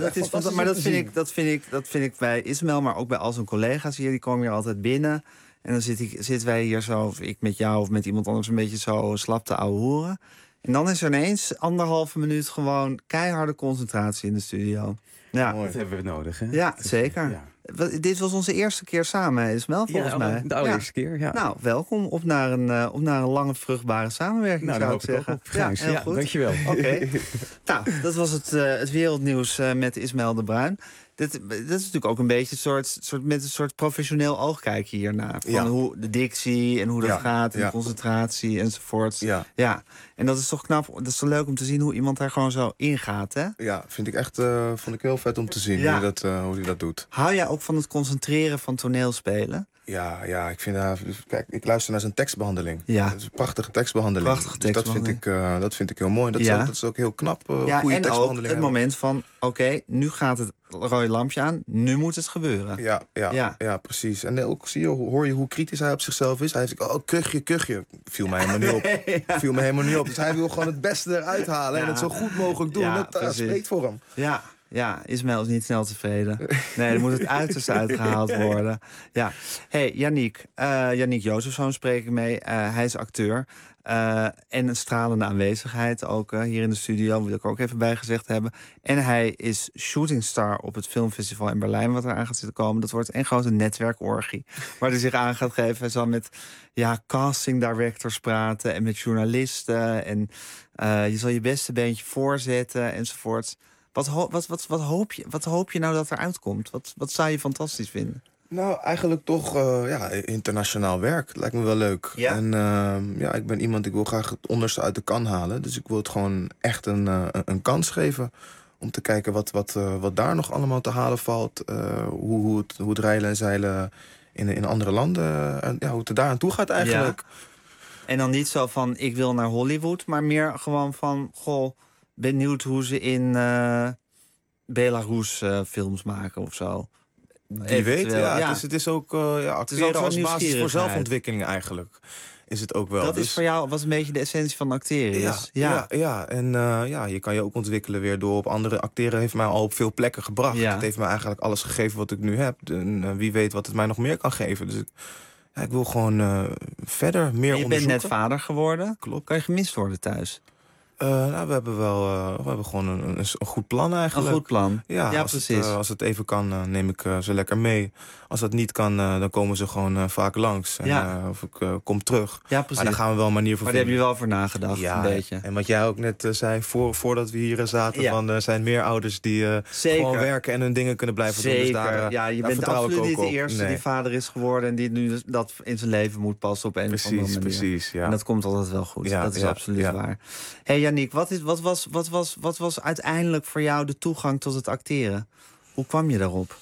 Speaker 9: dat vind ik bij Ismaël, maar ook bij al zijn collega's hier. Die komen hier altijd binnen. En dan zitten wij hier zo, of ik met jou of met iemand anders, een beetje zo slap te ouwehoeren. En dan is er ineens 1,5 minuut gewoon keiharde concentratie in de studio. Ja.
Speaker 11: Dat hebben we nodig, hè?
Speaker 9: Ja, zeker. Ja. Dit was onze eerste keer samen, Ismaël, volgens mij.
Speaker 11: De allereerste keer, ja.
Speaker 9: Nou, welkom. Op naar een lange, vruchtbare samenwerking, zou ik zeggen.
Speaker 11: Heel goed. Dankjewel.
Speaker 9: Oké. Nou, dat was het wereldnieuws met Ismaël de Bruin. Dat is natuurlijk ook een beetje met een soort professioneel oogkijkje hiernaar. Van hoe de dictie en hoe dat gaat, en de concentratie enzovoort. Ja. En dat is toch knap, dat is toch leuk om te zien hoe iemand daar gewoon zo ingaat, hè?
Speaker 10: Ja, vond ik heel vet om te zien hoe hij dat doet.
Speaker 9: Hou jij ook van het concentreren van toneelspelen?
Speaker 10: Ja, ik vind kijk, ik luister naar zijn tekstbehandeling.
Speaker 9: Ja.
Speaker 10: Dat is een prachtige tekstbehandeling. Dat vind ik heel mooi. Dat is ook heel knap, goede tekstbehandeling.
Speaker 9: En ook het moment van, oké, nu gaat het rode lampje aan, nu moet het gebeuren.
Speaker 10: Ja, precies. En ook hoor je hoe kritisch hij op zichzelf is. Hij zegt, kuchje. Viel mij helemaal niet op. Dus hij wil gewoon het beste eruit halen en het zo goed mogelijk doen. Dat spreekt voor hem.
Speaker 9: Ja, Ismaël is niet snel tevreden. Nee, dan moet het uiterste uitgehaald worden. Ja. Hey, Yannick Jozefzoon spreek ik mee. Hij is acteur. En een stralende aanwezigheid ook hier in de studio, wil ik ook even bijgezegd hebben. En hij is shootingstar op het filmfestival in Berlijn, wat eraan gaat zitten komen. Dat wordt een grote netwerkorgie waar hij zich aan gaat geven. Hij zal met casting directors praten en met journalisten. En je zal je beste beentje voorzetten enzovoort. Wat hoop je nou dat eruit komt? Wat zou je fantastisch vinden?
Speaker 10: Nou, eigenlijk toch internationaal werk. Lijkt me wel leuk.
Speaker 9: Ja.
Speaker 10: En ik ben iemand, ik wil graag het onderste uit de kan halen. Dus ik wil het gewoon echt een kans geven. Om te kijken wat daar nog allemaal te halen valt. Hoe het rijlen en zeilen in andere landen. Hoe het er daar aan toe gaat eigenlijk.
Speaker 9: Ja. En dan niet zo van, ik wil naar Hollywood. Maar meer gewoon van, benieuwd hoe ze in Belarus films maken of zo.
Speaker 10: Wie weet, ja. Het is ook acteren als basis voor zelfontwikkeling eigenlijk. Is het ook wel.
Speaker 9: Dat is voor jou wat een beetje de essentie van acteren is.
Speaker 10: Ja. En je kan je ook ontwikkelen weer door op andere... Acteren heeft mij al op veel plekken gebracht.
Speaker 9: Ja.
Speaker 10: Het heeft mij eigenlijk alles gegeven wat ik nu heb. En wie weet wat het mij nog meer kan geven. Dus ik wil gewoon verder, meer onderzoeken.
Speaker 9: Je bent net vader geworden.
Speaker 10: Klopt.
Speaker 9: Kan je gemist worden thuis?
Speaker 10: We hebben gewoon een goed plan eigenlijk.
Speaker 9: Een goed plan,
Speaker 10: ja
Speaker 9: precies.
Speaker 10: Als het even kan, neem ik ze lekker mee. Als dat niet kan, dan komen ze gewoon vaak langs. Of ik kom terug.
Speaker 9: Ja, precies.
Speaker 10: Maar daar gaan we wel een manier voor
Speaker 9: vinden. Maar daar heb je wel voor nagedacht, een beetje.
Speaker 10: En wat jij ook net zei, voordat we hier zaten... van er zijn meer ouders die gewoon werken en hun dingen kunnen blijven doen. Dus
Speaker 9: je bent absoluut niet de eerste die vader is geworden... en die nu dat in zijn leven moet passen op een of andere manier.
Speaker 10: Precies, ja.
Speaker 9: En dat komt altijd wel goed. Dat is absoluut waar. Hey, Yannick, wat was uiteindelijk voor jou de toegang tot het acteren? Hoe kwam je daarop?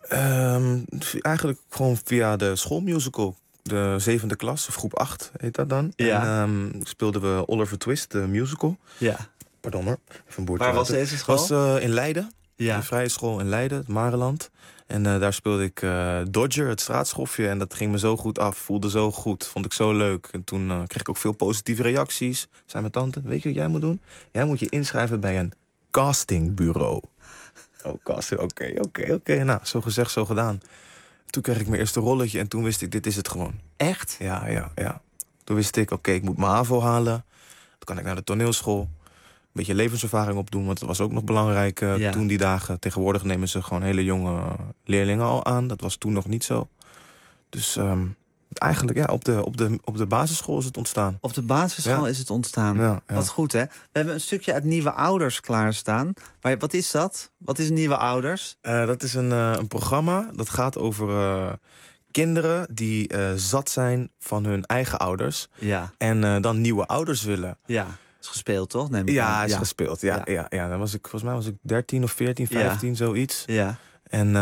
Speaker 10: Eigenlijk gewoon via de schoolmusical. De 7e klas, of groep 8 heet dat dan.
Speaker 9: Ja.
Speaker 10: En speelden we Oliver Twist, de musical.
Speaker 9: Ja.
Speaker 10: Pardon hoor. Even een boertje.
Speaker 9: Waar was deze school?
Speaker 10: Was in Leiden.
Speaker 9: Ja.
Speaker 10: De vrije school in Leiden, het Mareland. En daar speelde ik Dodger, het straatschofje. En dat ging me zo goed af, voelde zo goed, vond ik zo leuk. En toen kreeg ik ook veel positieve reacties. Zei mijn tante, weet je wat jij moet doen? Jij moet je inschrijven bij een castingbureau. Oh, casting, oké. Nou, zo gezegd, zo gedaan. Toen kreeg ik mijn eerste rolletje en toen wist ik, dit is het gewoon.
Speaker 9: Echt?
Speaker 10: Ja. Toen wist ik, ik moet mijn HAVO halen. Toen kan ik naar de toneelschool. Een beetje levenservaring opdoen, want dat was ook nog belangrijk toen die dagen. Tegenwoordig nemen ze gewoon hele jonge leerlingen al aan. Dat was toen nog niet zo. Dus eigenlijk, op de basisschool is het ontstaan.
Speaker 9: Op de basisschool is het ontstaan.
Speaker 10: Ja.
Speaker 9: Wat goed, hè? We hebben een stukje uit Nieuwe Ouders klaarstaan. Maar wat is dat? Wat is Nieuwe Ouders?
Speaker 10: Dat is een programma dat gaat over kinderen die zat zijn van hun eigen ouders.
Speaker 9: Ja.
Speaker 10: En dan nieuwe ouders willen.
Speaker 9: Ja. Is gespeeld, toch?
Speaker 10: Is gespeeld. Ja. Dan was volgens mij was ik 13 of 14, 15, zoiets.
Speaker 9: Ja.
Speaker 10: En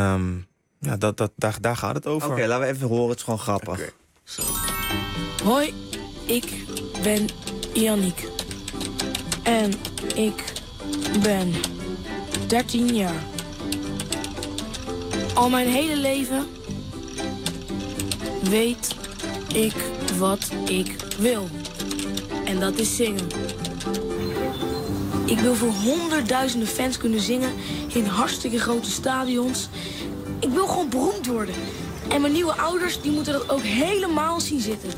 Speaker 10: daar gaat het over.
Speaker 9: Oké, laten we even horen. Het is gewoon grappig.
Speaker 10: Okay.
Speaker 12: Hoi, ik ben Yannick. En ik ben 13 jaar. Al mijn hele leven weet ik wat ik wil. En dat is zingen. Ik wil voor honderdduizenden fans kunnen zingen in hartstikke grote stadions. Ik wil gewoon beroemd worden. En mijn nieuwe ouders die moeten dat ook helemaal zien zitten.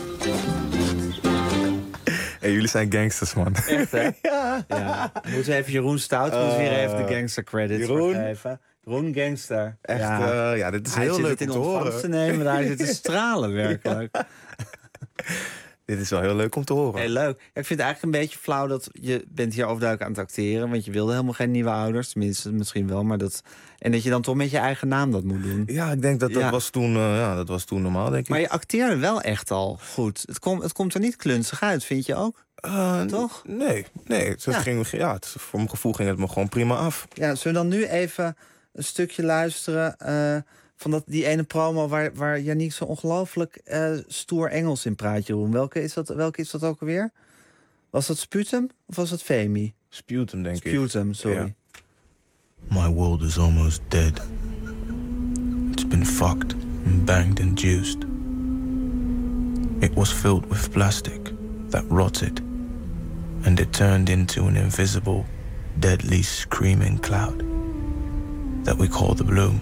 Speaker 10: Hey, jullie zijn gangsters, man.
Speaker 9: Echt, hè? Ja. Moeten we even Jeroen Stout weer even de gangster credits geven. Jeroen Gangster.
Speaker 10: Echt, dit is heel leuk om te horen.
Speaker 9: Hij zit in ontvangst te nemen, daar zit te stralen werkelijk.
Speaker 10: Dit is wel heel leuk om te horen.
Speaker 9: Heel leuk. Ik vind het eigenlijk een beetje flauw dat je bent hier overduidelijk aan het acteren. Want je wilde helemaal geen nieuwe ouders. Tenminste, misschien wel. Maar en dat je dan toch met je eigen naam dat moet doen.
Speaker 10: Ja, ik denk dat dat was toen normaal, denk ik.
Speaker 9: Maar je acteerde wel echt al goed. Het komt er niet klunzig uit, vind je ook? Toch?
Speaker 10: Nee. Voor mijn gevoel ging het me gewoon prima af.
Speaker 9: Ja, zullen we dan nu even een stukje luisteren... van die ene promo waar Yannick zo ongelooflijk stoer Engels in praat, Jeroen. Welke is dat ook alweer? Was dat Sputum of was dat Femi?
Speaker 10: Sputum, denk ik.
Speaker 9: Sputum, sorry.
Speaker 10: Yeah. My world is almost dead. It's been fucked and banged and juiced. It was filled with plastic that rotted. And it turned into an invisible, deadly screaming cloud that we call the bloom.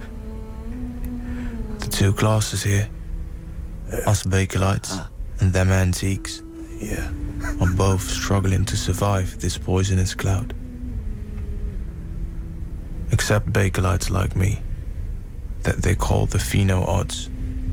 Speaker 10: The two classes here, us Bakelite and them antiques, are both struggling to survive this poisonous cloud. Except Bakelites like me, that they call the pheno odds.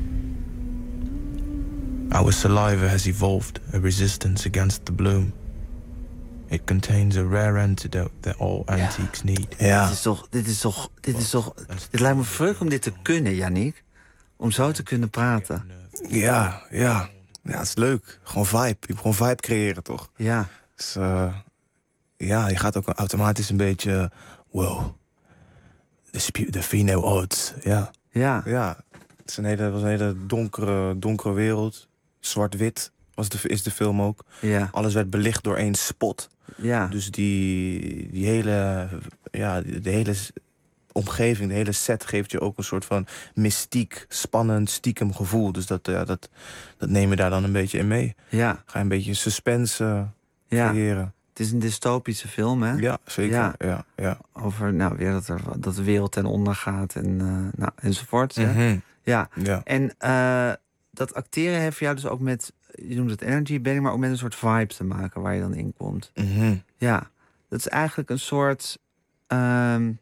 Speaker 10: Our saliva has evolved a resistance against the bloom. It contains a rare antidote that all antiques need.
Speaker 9: Ja. Dit lijkt me vreugd om dit te kunnen, Yannick. Om zo te kunnen praten.
Speaker 10: Ja, het is leuk. Gewoon vibe. Je moet gewoon vibe creëren, toch?
Speaker 9: Ja.
Speaker 10: Dus, je gaat ook automatisch een beetje... Wow. De pheno odds. Ja. Het was een hele donkere wereld. Zwart-wit is de film ook.
Speaker 9: Ja.
Speaker 10: Alles werd belicht door één spot.
Speaker 9: Ja.
Speaker 10: Dus de hele omgeving, de hele set geeft je ook een soort van mystiek, spannend, stiekem gevoel. Dus dat neem je daar dan een beetje in mee.
Speaker 9: Ja.
Speaker 10: Ga je een beetje suspense creëren.
Speaker 9: Het is een dystopische film, hè?
Speaker 10: Ja, zeker. Ja.
Speaker 9: Over weer dat de wereld ten onder gaat enzovoort.
Speaker 10: Mm-hmm.
Speaker 9: Ja.
Speaker 10: Ja.
Speaker 9: En dat acteren heeft voor jou dus ook met, je noemt het energy bending, maar ook met een soort vibe te maken waar je dan in komt.
Speaker 10: Mm-hmm.
Speaker 9: Ja, dat is eigenlijk een soort eigenlijk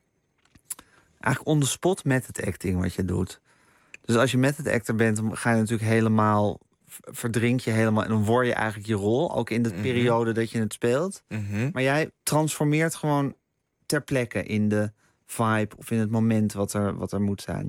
Speaker 9: on the spot met het acting wat je doet. Dus als je met het actor bent, dan ga je natuurlijk helemaal, verdrink je helemaal en dan word je eigenlijk je rol, ook in de periode dat je het speelt.
Speaker 10: Mm-hmm.
Speaker 9: Maar jij transformeert gewoon ter plekke in de vibe of in het moment wat er moet zijn.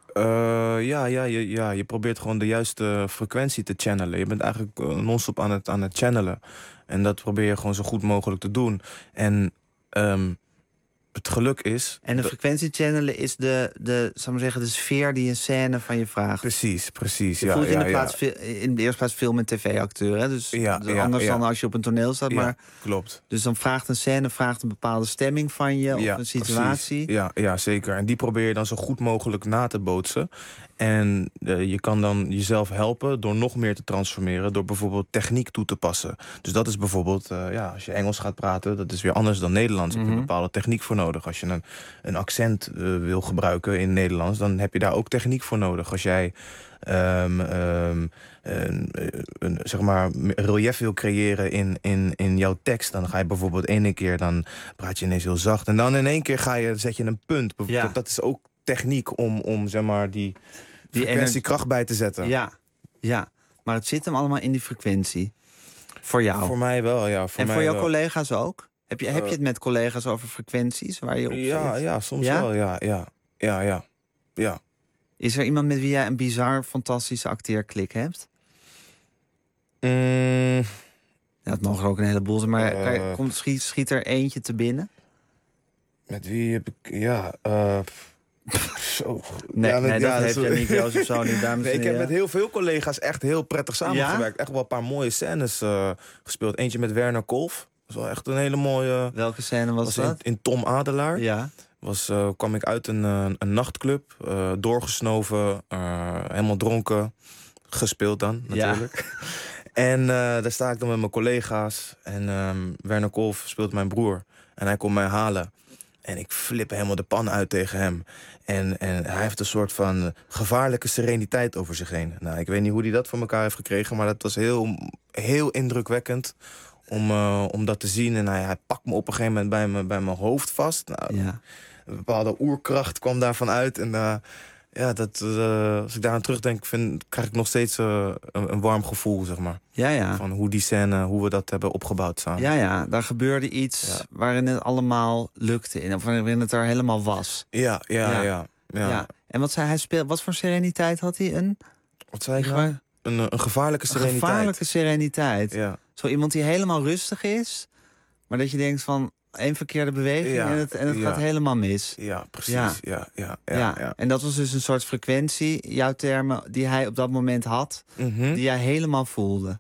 Speaker 10: Je probeert gewoon de juiste frequentie te channelen. Je bent eigenlijk non-stop aan het channelen. En dat probeer je gewoon zo goed mogelijk te doen. En het geluk is...
Speaker 9: En de frequentie channelen is de sfeer die een scène van je vraagt.
Speaker 10: Precies.
Speaker 9: Je voelt in de eerste plaats film- en tv-acteur. Hè? Dus anders dan als je op een toneel staat. Maar,
Speaker 10: klopt.
Speaker 9: Dus dan vraagt een scène een bepaalde stemming van je of een situatie.
Speaker 10: Precies. Ja, zeker. En die probeer je dan zo goed mogelijk na te bootsen. En je kan dan jezelf helpen door nog meer te transformeren, door bijvoorbeeld techniek toe te passen. Dus dat is bijvoorbeeld, als je Engels gaat praten, dat is weer anders dan Nederlands. Heb je een bepaalde techniek voor nodig. Als je een accent wil gebruiken in Nederlands, dan heb je daar ook techniek voor nodig. Als jij relief wil creëren in jouw tekst, dan ga je bijvoorbeeld ene keer, dan praat je ineens heel zacht. En dan in één keer zet je een punt. Ja. Dat is ook techniek om die frequentie kracht bij te zetten.
Speaker 9: Ja, maar het zit hem allemaal in die frequentie. Voor jou.
Speaker 10: Voor mij wel, ja.
Speaker 9: En voor jouw collega's ook? Heb je het met collega's over frequenties waar je op zit?
Speaker 10: Ja, soms wel, ja.
Speaker 9: Is er iemand met wie jij een bizar, fantastische acteerklik hebt? Het mogen er ook een heleboel zijn, maar schiet er eentje te binnen?
Speaker 10: Met wie heb ik... Zo.
Speaker 9: Nee, dat heeft Yannick Jozef zo niet, dames en heren.
Speaker 10: Ik heb met heel veel collega's echt heel prettig samengewerkt. Echt wel een paar mooie scènes gespeeld. Eentje met Werner Kolf. Dat was wel echt een hele mooie...
Speaker 9: Welke scène was dat?
Speaker 10: In Tom Adelaar.
Speaker 9: Ja.
Speaker 10: Kwam ik uit een nachtclub. Doorgesnoven. Helemaal dronken. Gespeeld dan, natuurlijk. Ja. En daar sta ik dan met mijn collega's. En Werner Kolf speelt mijn broer. En hij komt mij halen. En ik flip helemaal de pan uit tegen hem. En hij heeft een soort van gevaarlijke sereniteit over zich heen. Nou, ik weet niet hoe hij dat voor elkaar heeft gekregen, maar dat was heel, heel indrukwekkend om dat te zien. En hij pakt me op een gegeven moment bij mijn hoofd vast. Nou, een bepaalde oerkracht kwam daarvan uit. En als ik daar aan terugdenk, krijg ik nog steeds een warm gevoel, zeg maar.
Speaker 9: Ja.
Speaker 10: Van hoe die scène, hoe we dat hebben opgebouwd samen.
Speaker 9: Ja, daar gebeurde iets waarin het allemaal lukte. Of waarin het er helemaal was.
Speaker 10: Ja.
Speaker 9: En wat zei hij? Wat voor sereniteit had hij?
Speaker 10: Wat zei ik nou? Een gevaarlijke sereniteit.
Speaker 9: Een gevaarlijke sereniteit.
Speaker 10: Ja.
Speaker 9: Zo iemand die helemaal rustig is, maar dat je denkt van één verkeerde beweging en het gaat helemaal mis.
Speaker 10: Ja, precies. Ja.
Speaker 9: En dat was dus een soort frequentie, jouw termen, die hij op dat moment had, die jij helemaal voelde.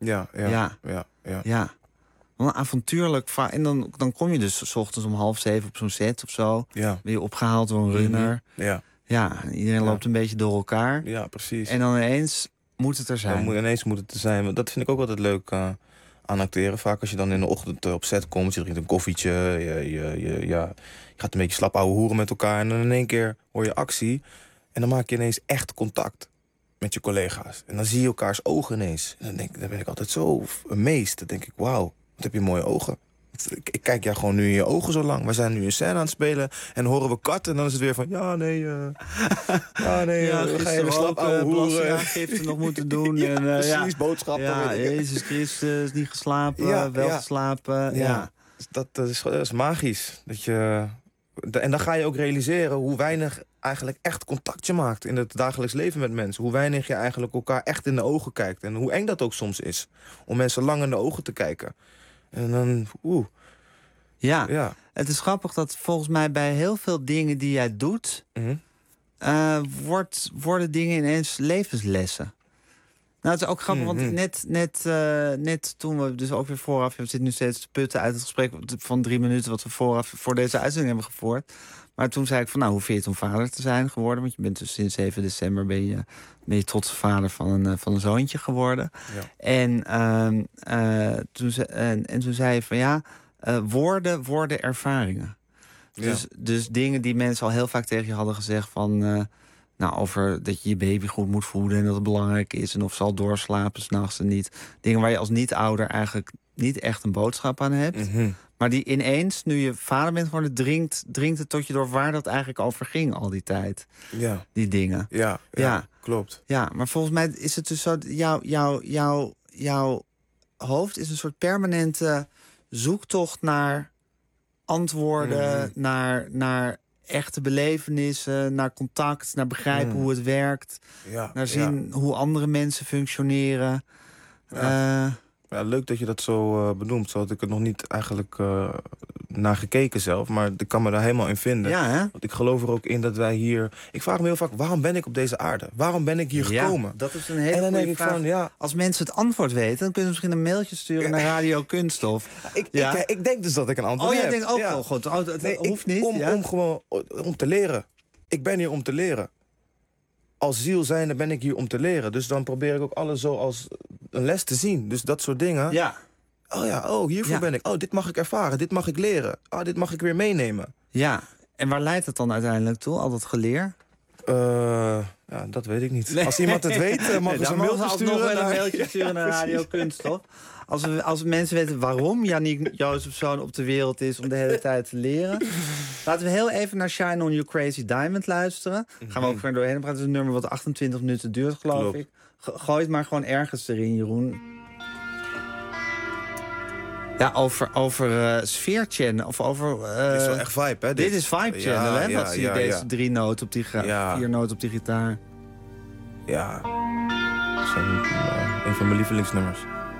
Speaker 9: Ja. Een avontuurlijk. En dan kom je dus 's ochtends om 6:30 op zo'n set of zo. Ja. Ben je opgehaald door een runner. Ja, iedereen loopt een beetje door elkaar.
Speaker 10: Ja, precies.
Speaker 9: En dan ineens moet het er zijn.
Speaker 10: Ineens moet het er zijn. Want dat vind ik ook altijd leuk aan acteren. Vaak als je dan in de ochtend op set komt, je drinkt een koffietje, je gaat een beetje slap ouwe hoeren met elkaar. En dan in één keer hoor je actie. En dan maak je ineens echt contact met je collega's. En dan zie je elkaars ogen ineens. En dan ben ik altijd zo amazed. Dan denk ik, wauw, wat heb je mooie ogen. Ik kijk jou gewoon nu in je ogen zo lang. We zijn nu een scène aan het spelen en horen we kat. En dan is het weer van, ga je weer slap ouwe hoeren.
Speaker 9: Giften nog moeten doen.
Speaker 10: Precies, boodschappen.
Speaker 9: Ja, Jezus Christus, niet geslapen, wel geslapen. Ja.
Speaker 10: Dat is magisch. En dan ga je ook realiseren hoe weinig eigenlijk echt contact je maakt in het dagelijks leven met mensen. Hoe weinig je eigenlijk elkaar echt in de ogen kijkt. En hoe eng dat ook soms is. Om mensen lang in de ogen te kijken. En dan,
Speaker 9: Ja, het is grappig dat volgens mij bij heel veel dingen die jij doet, worden dingen ineens levenslessen. Nou, het is ook grappig, want net toen we dus ook weer vooraf... we zitten nu steeds te putten uit het gesprek van 3 minuten... wat we vooraf voor deze uitzending hebben gevoerd. Maar toen zei ik van, nou, hoe vind je het om vader te zijn geworden? Want je bent dus sinds 7 december ben je trotse vader van een zoontje geworden. Ja. En toen zei je van, ja, woorden worden ervaringen. Dus dingen die mensen al heel vaak tegen je hadden gezegd van... over dat je je baby goed moet voeden en dat het belangrijk is... en of ze al doorslapen 's nachts en niet. Dingen waar je als niet-ouder eigenlijk niet echt een boodschap aan hebt. Mm-hmm. Maar die ineens, nu je vader bent geworden... dringt het tot je door waar dat eigenlijk over ging al die tijd. Ja. Die dingen.
Speaker 10: Ja, klopt.
Speaker 9: Ja, maar volgens mij is het dus zo... Jouw hoofd is een soort permanente zoektocht naar antwoorden... naar echte belevenissen, naar contact, naar begrijpen hoe het werkt. Naar zien hoe andere mensen functioneren.
Speaker 10: Ja, leuk dat je dat zo benoemt. Zo had ik het nog niet eigenlijk naar gekeken zelf. Maar ik kan me daar helemaal in vinden.
Speaker 9: Ja, hè?
Speaker 10: Want ik geloof er ook in dat wij hier... Ik vraag me heel vaak, waarom ben ik op deze aarde? Waarom ben ik hier gekomen?
Speaker 9: Dat is een hele goede vraag. Als mensen het antwoord weten, dan kunnen ze misschien een mailtje sturen naar Radio Kunststof.
Speaker 10: Ik denk dus dat ik een antwoord heb.
Speaker 9: Oh, jij denkt ook wel goed. Het hoeft niet.
Speaker 10: Om te leren. Ik ben hier om te leren. Als ziel zijnde ben ik hier om te leren. Dus dan probeer ik ook alles zo als een les te zien. Dus dat soort dingen.
Speaker 9: Ja.
Speaker 10: Hiervoor ben ik. Dit mag ik ervaren, dit mag ik leren. Dit mag ik weer meenemen.
Speaker 9: Ja, en waar leidt het dan uiteindelijk toe, al dat geleer?
Speaker 10: Dat weet ik niet. Nee. Als iemand het weet, mag ze een mailtje sturen.
Speaker 9: Nog wel een mailtje sturen naar Radio Kunststof. Als mensen weten waarom Yannick Jozefzoon op de wereld is om de hele tijd te leren. Laten we heel even naar Shine On You Crazy Diamond luisteren. Gaan we ook weer doorheen praten. Het is een nummer wat 28 minuten duurt, geloof ik. Gooi het maar gewoon ergens erin, Jeroen. Ja, over Sphere Channel. Of over...
Speaker 10: dit is wel echt vibe, hè?
Speaker 9: Dit is Vibe Channel, hè? Wat zie je deze 4 noten op die gitaar.
Speaker 10: Ja. Dat is een van mijn lievelingsnummers.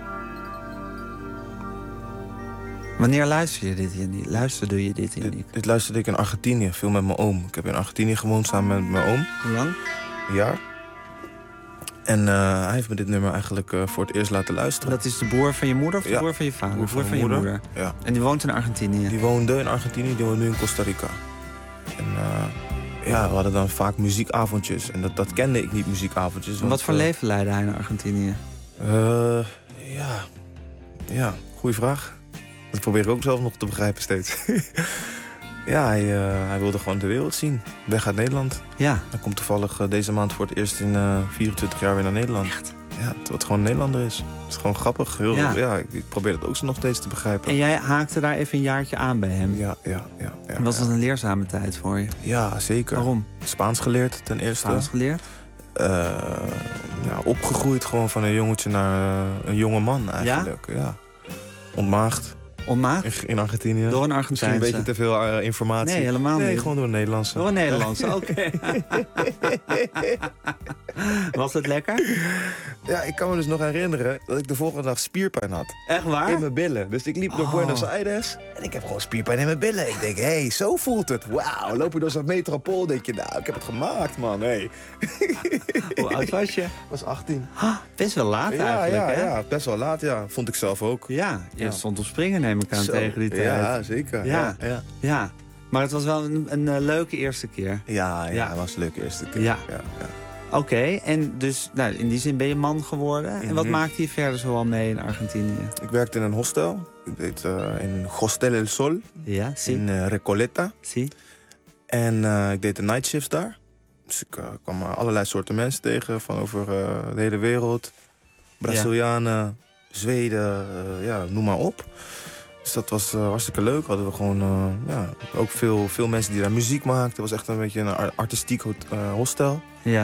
Speaker 9: Wanneer luister je dit, Yannick? Luisterde je dit, Yannick?
Speaker 10: Dit luisterde ik in Argentinië, veel met mijn oom. Ik heb in Argentinië gewoond samen met mijn oom.
Speaker 9: Hoe lang?
Speaker 10: Een jaar. En hij heeft me dit nummer eigenlijk voor het eerst laten luisteren.
Speaker 9: Dat is de broer van je moeder of de broer van je vader?
Speaker 10: De broer van je moeder. Ja.
Speaker 9: En die woont in Argentinië?
Speaker 10: Die woonde in Argentinië, die woont nu in Costa Rica. En we hadden dan vaak muziekavondjes. En dat kende ik niet, muziekavondjes.
Speaker 9: Want, wat voor leven leidde hij in Argentinië?
Speaker 10: Goeie vraag. Dat probeer ik ook zelf nog te begrijpen steeds. Hij wilde gewoon de wereld zien. Weg uit Nederland.
Speaker 9: Ja.
Speaker 10: Hij komt toevallig deze maand voor het eerst in 24 jaar weer naar Nederland.
Speaker 9: Echt?
Speaker 10: Ja, wat gewoon een Nederlander is. Het is gewoon grappig. Ik probeer dat ook zo nog steeds te begrijpen.
Speaker 9: En jij haakte daar even een jaartje aan bij hem?
Speaker 10: Ja.
Speaker 9: Was dat een leerzame tijd voor je?
Speaker 10: Ja, zeker.
Speaker 9: Waarom?
Speaker 10: Spaans geleerd ten eerste.
Speaker 9: Spaans geleerd?
Speaker 10: Opgegroeid gewoon van een jongetje naar een jonge man eigenlijk. Ja. Ontmaagd.
Speaker 9: Ontmaagd?
Speaker 10: In Argentinië.
Speaker 9: Door een Argentijnse?
Speaker 10: Misschien een beetje te veel informatie.
Speaker 9: Nee, helemaal niet.
Speaker 10: Nee, gewoon door een Nederlandse.
Speaker 9: Door een Nederlandse, oké. Was het lekker?
Speaker 10: Ja, ik kan me dus nog herinneren dat ik de volgende dag spierpijn had.
Speaker 9: Echt waar?
Speaker 10: In mijn billen. Dus ik liep door Buenos Aires en ik heb gewoon spierpijn in mijn billen. Ik denk, zo voelt het. Wauw, loop je door zo'n metropool, denk je, ik heb het gemaakt, man. Hey.
Speaker 9: Hoe oud was je? Ik
Speaker 10: was 18.
Speaker 9: Best wel laat eigenlijk, hè?
Speaker 10: Ja, best wel laat, ja. Vond ik zelf ook.
Speaker 9: Ja, je stond op springen, neem ik aan, tegen die tijd.
Speaker 10: Ja, zeker.
Speaker 9: Ja. Maar het was wel een leuke eerste keer.
Speaker 10: Ja, het was een leuke eerste keer.
Speaker 9: Ja. Oké, en dus in die zin ben je man geworden. Mm-hmm. En wat maakte je verder zoal mee in Argentinië?
Speaker 10: Ik werkte in een hostel. Ik deed in Hostel El Sol.
Speaker 9: Ja,
Speaker 10: in Recoleta.
Speaker 9: Zie.
Speaker 10: En ik deed de night shifts daar. Dus ik kwam allerlei soorten mensen tegen van over de hele wereld. Brazilianen, Zweden, noem maar op. Dus dat was hartstikke leuk. Hadden we gewoon ook veel mensen die daar muziek maakten. Het was echt een beetje een artistiek hostel.
Speaker 9: Ja.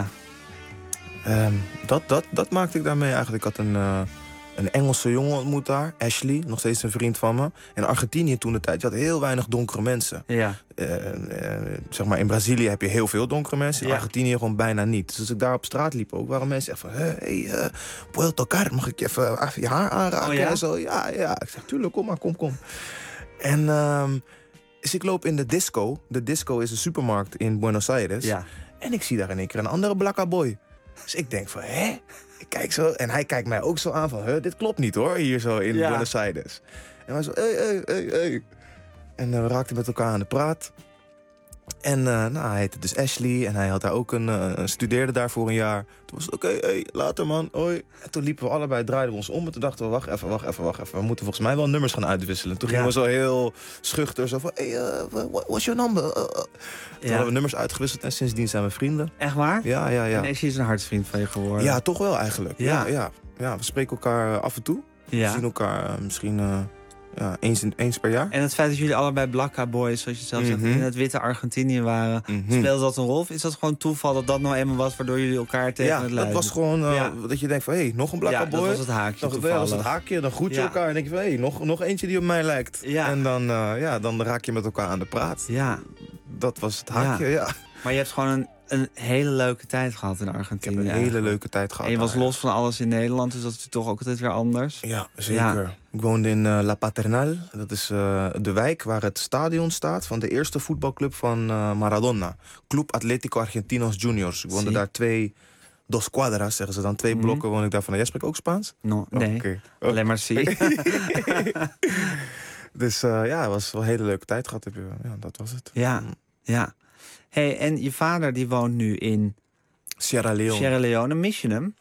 Speaker 10: Dat maakte ik daarmee eigenlijk. Ik had een Engelse jongen ontmoet daar, Ashley, nog steeds een vriend van me. In Argentinië toen de tijd, je had heel weinig donkere mensen.
Speaker 9: Ja.
Speaker 10: Zeg maar, in Brazilië heb je heel veel donkere mensen. In Argentinië gewoon bijna niet. Dus als ik daar op straat liep ook, waren mensen echt van... puedo tocar, mag ik je even je haar aanraken?
Speaker 9: Oh, ja?
Speaker 10: En zo, ja. Ik zeg, tuurlijk, kom maar, kom. En dus ik loop in de disco. De disco is een supermarkt in Buenos Aires.
Speaker 9: Ja.
Speaker 10: En ik zie daar in één keer een andere blakka boy. Dus ik denk van, hè? Ik kijk zo en hij kijkt mij ook zo aan van, dit klopt niet hoor, hier zo in Buenos Aires. En hij zo, hey. En we raakten met elkaar aan de praat. En hij heette dus Ashley en hij had daar ook studeerde daar voor een jaar. Toen was het oké, later man, hoi. En toen liepen we allebei, draaiden we ons om en toen dachten we, wacht even. We moeten volgens mij wel nummers gaan uitwisselen. Toen gingen we zo heel schuchter, zo van, what's your number? Toen hadden we nummers uitgewisseld en sindsdien zijn we vrienden.
Speaker 9: Echt waar?
Speaker 10: Ja.
Speaker 9: En Ashley is een hartsvriend van je geworden?
Speaker 10: Ja, toch wel eigenlijk. Ja, we spreken elkaar af en toe.
Speaker 9: Ja.
Speaker 10: We zien elkaar misschien eens per jaar.
Speaker 9: En het feit dat jullie allebei Blacka Boys, zoals je zelf zegt, in het witte Argentinië waren, speelde dat een rol? Of is dat gewoon toeval dat dat nou eenmaal was waardoor jullie elkaar tegen het luisteren?
Speaker 10: Ja, dat was gewoon dat je denkt van, nog een Blacka Boy.
Speaker 9: dat was het haakje
Speaker 10: Dat was het haakje, dan groet je elkaar en denk je van, nog eentje die op mij lijkt. Ja. En dan raak je met elkaar aan de praat.
Speaker 9: Ja.
Speaker 10: Dat was het haakje, ja.
Speaker 9: Maar je hebt gewoon een hele leuke tijd gehad in Argentinië.
Speaker 10: Ik heb een hele leuke tijd gehad.
Speaker 9: En je was los van alles in Nederland, dus dat is toch ook altijd weer anders.
Speaker 10: Ja, zeker. Ja. Ik woonde in La Paternal. Dat is de wijk waar het stadion staat van de eerste voetbalclub van Maradona. Club Atlético Argentinos Juniors. Ik woonde daar 2 quadras, zeggen ze dan. 2 blokken woon ik daar van. Jij spreekt ook Spaans?
Speaker 9: Nee,
Speaker 10: okay.
Speaker 9: Alleen maar zie.
Speaker 10: Dus het was wel een hele leuke tijd gehad. Ja, dat was het.
Speaker 9: Ja. Hey, en je vader die woont nu in
Speaker 10: Sierra Leone.
Speaker 9: Mis je hem?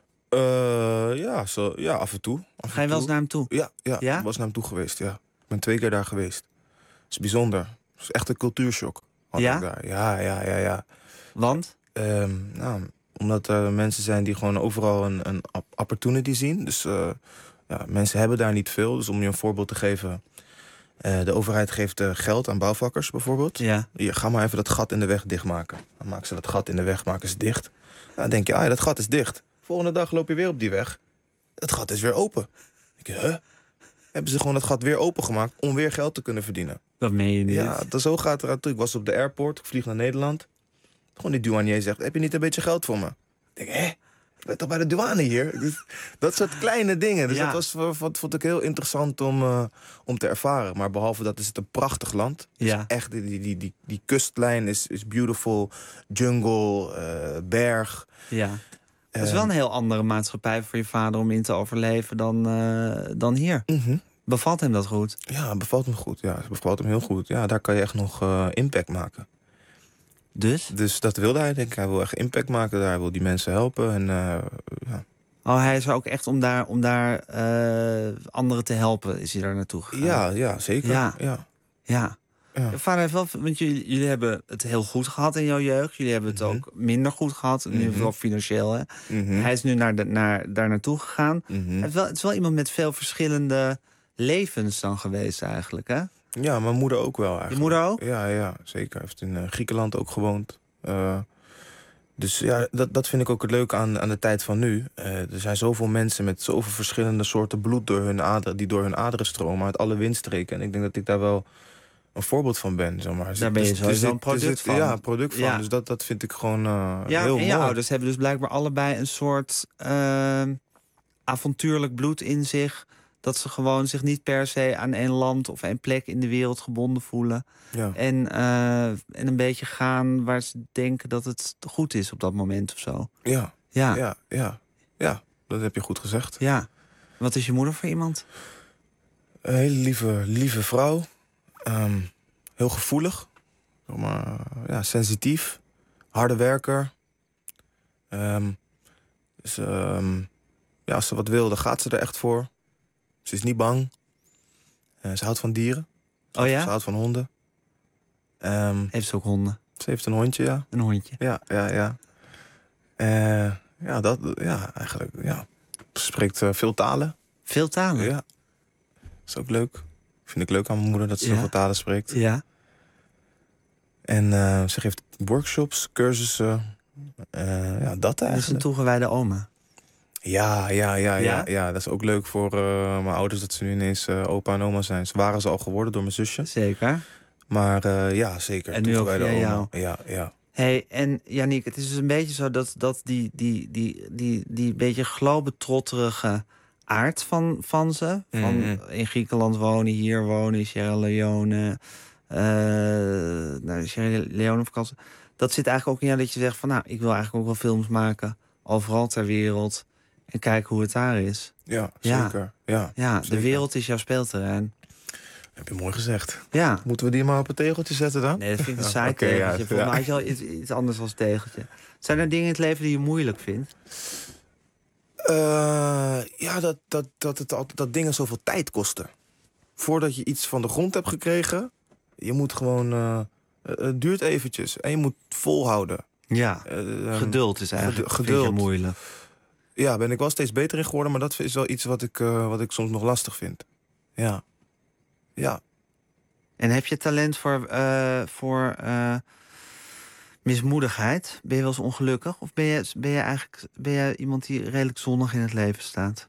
Speaker 10: Af en toe.
Speaker 9: Ga je wel eens naar hem toe?
Speaker 10: Ja? Ik was naar hem toe geweest, ja. Ik ben 2 keer daar geweest. Het is bijzonder. Het is echt een cultuurshock.
Speaker 9: Ja?
Speaker 10: Ja.
Speaker 9: Want?
Speaker 10: Omdat er mensen zijn die gewoon overal een opportunity zien. Dus mensen hebben daar niet veel. Dus om je een voorbeeld te geven, de overheid geeft geld aan bouwvakkers bijvoorbeeld.
Speaker 9: Ja.
Speaker 10: Ga maar even dat gat in de weg dichtmaken. Dan maken ze dat gat in de weg, maken ze dicht. Dan denk je, dat gat is dicht. Volgende dag loop je weer op die weg. Het gat is weer open. Dan denk je, hebben ze gewoon het gat weer opengemaakt om weer geld te kunnen verdienen.
Speaker 9: Dat meen je niet.
Speaker 10: Ja, zo gaat het eruit toe. Ik was op de airport, ik vlieg naar Nederland. Gewoon die douanier zegt, heb je niet een beetje geld voor me? Ik denk, ik ben toch bij de douane hier? Dus, dat soort kleine dingen. Dus dat vond ik heel interessant om te ervaren. Maar behalve dat is het een prachtig land.
Speaker 9: Ja.
Speaker 10: Dus echt, die kustlijn is beautiful. Jungle, berg.
Speaker 9: Ja. Het is wel een heel andere maatschappij voor je vader om in te overleven dan hier. Bevalt hem dat goed?
Speaker 10: Ja, het bevalt hem goed. Ja, het bevalt hem heel goed. Ja, daar kan je echt nog impact maken. Dus dat wilde hij, denk ik. Hij wil echt impact maken. Hij wil die mensen helpen. En,
Speaker 9: hij is er ook echt om daar anderen te helpen, is hij daar naartoe gegaan?
Speaker 10: Ja, zeker.
Speaker 9: Ja. Je vader heeft wel, want jullie hebben het heel goed gehad in jouw jeugd. Jullie hebben het ook minder goed gehad, in ieder geval financieel. Hè? Hij is nu daar naartoe gegaan. Het is wel iemand met veel verschillende levens dan geweest eigenlijk, hè?
Speaker 10: Ja, mijn moeder ook wel eigenlijk.
Speaker 9: Je moeder ook?
Speaker 10: Ja, zeker. Hij heeft in Griekenland ook gewoond. Dus ja, dat vind ik ook het leuke aan de tijd van nu. Er zijn zoveel mensen met zoveel verschillende soorten bloed die door hun aderen stromen uit alle windstreken. En ik denk dat ik daar wel een voorbeeld van ben, zeg maar.
Speaker 9: Daar ben je sowieso een product van.
Speaker 10: Ja, een product van. Ja. Dus dat vind ik gewoon heel mooi.
Speaker 9: En je ouders hebben dus blijkbaar allebei een soort avontuurlijk bloed in zich. Dat ze gewoon zich niet per se aan één land of één plek in de wereld gebonden voelen. Ja. En een beetje gaan waar ze denken dat het goed is op dat moment of zo.
Speaker 10: Ja, dat heb je goed gezegd.
Speaker 9: Ja. Wat is je moeder voor iemand?
Speaker 10: Een hele lieve vrouw. Heel gevoelig. Sensitief. Harde werker. Als ze wat wil, dan gaat ze er echt voor. Ze is niet bang. Ze houdt van dieren. Ze houdt van honden.
Speaker 9: Heeft ze ook honden?
Speaker 10: Ze heeft een hondje, ja.
Speaker 9: Een hondje?
Speaker 10: Ja. Eigenlijk, ja. Ze spreekt veel talen.
Speaker 9: Veel talen?
Speaker 10: Ja. Dat is ook leuk. Vind ik leuk aan mijn moeder dat ze zoveel talen spreekt.
Speaker 9: Ja.
Speaker 10: En ze geeft workshops, cursussen. Dat eigenlijk.
Speaker 9: Dat is een toegewijde oma.
Speaker 10: Ja, dat is ook leuk voor mijn ouders dat ze nu ineens opa en oma zijn. Ze waren ze al geworden door mijn zusje.
Speaker 9: Zeker.
Speaker 10: Maar zeker.
Speaker 9: En nu ook via jou.
Speaker 10: Ja.
Speaker 9: Hey, en Yannick, het is dus een beetje zo dat die beetje globetrotterige aard van ze. Van in Griekenland wonen, hier wonen, Sierra Leone. Sierra Leone vakantie. Dat zit eigenlijk ook in jou dat je zegt van ik wil eigenlijk ook wel films maken overal ter wereld. En kijken hoe het daar is.
Speaker 10: Ja, zeker.
Speaker 9: Ja, de wereld is jouw speelterrein.
Speaker 10: Heb je mooi gezegd.
Speaker 9: Ja.
Speaker 10: Moeten we die maar op een tegeltje zetten dan?
Speaker 9: Nee, dat vind ik een saai tegeltje. Volgens mij had je al iets anders als tegeltje. Zijn er dingen in het leven die je moeilijk vindt?
Speaker 10: Dat dingen zoveel tijd kosten. Voordat je iets van de grond hebt gekregen, je moet gewoon... het duurt eventjes en je moet volhouden.
Speaker 9: Ja, geduld is eigenlijk geduld. Moeilijk.
Speaker 10: Ja, ben ik wel steeds beter in geworden, maar dat is wel iets wat ik soms nog lastig vind. Ja.
Speaker 9: En heb je talent voor mismoedigheid? Ben je wel eens ongelukkig? Of ben je iemand die redelijk zonnig in het leven staat?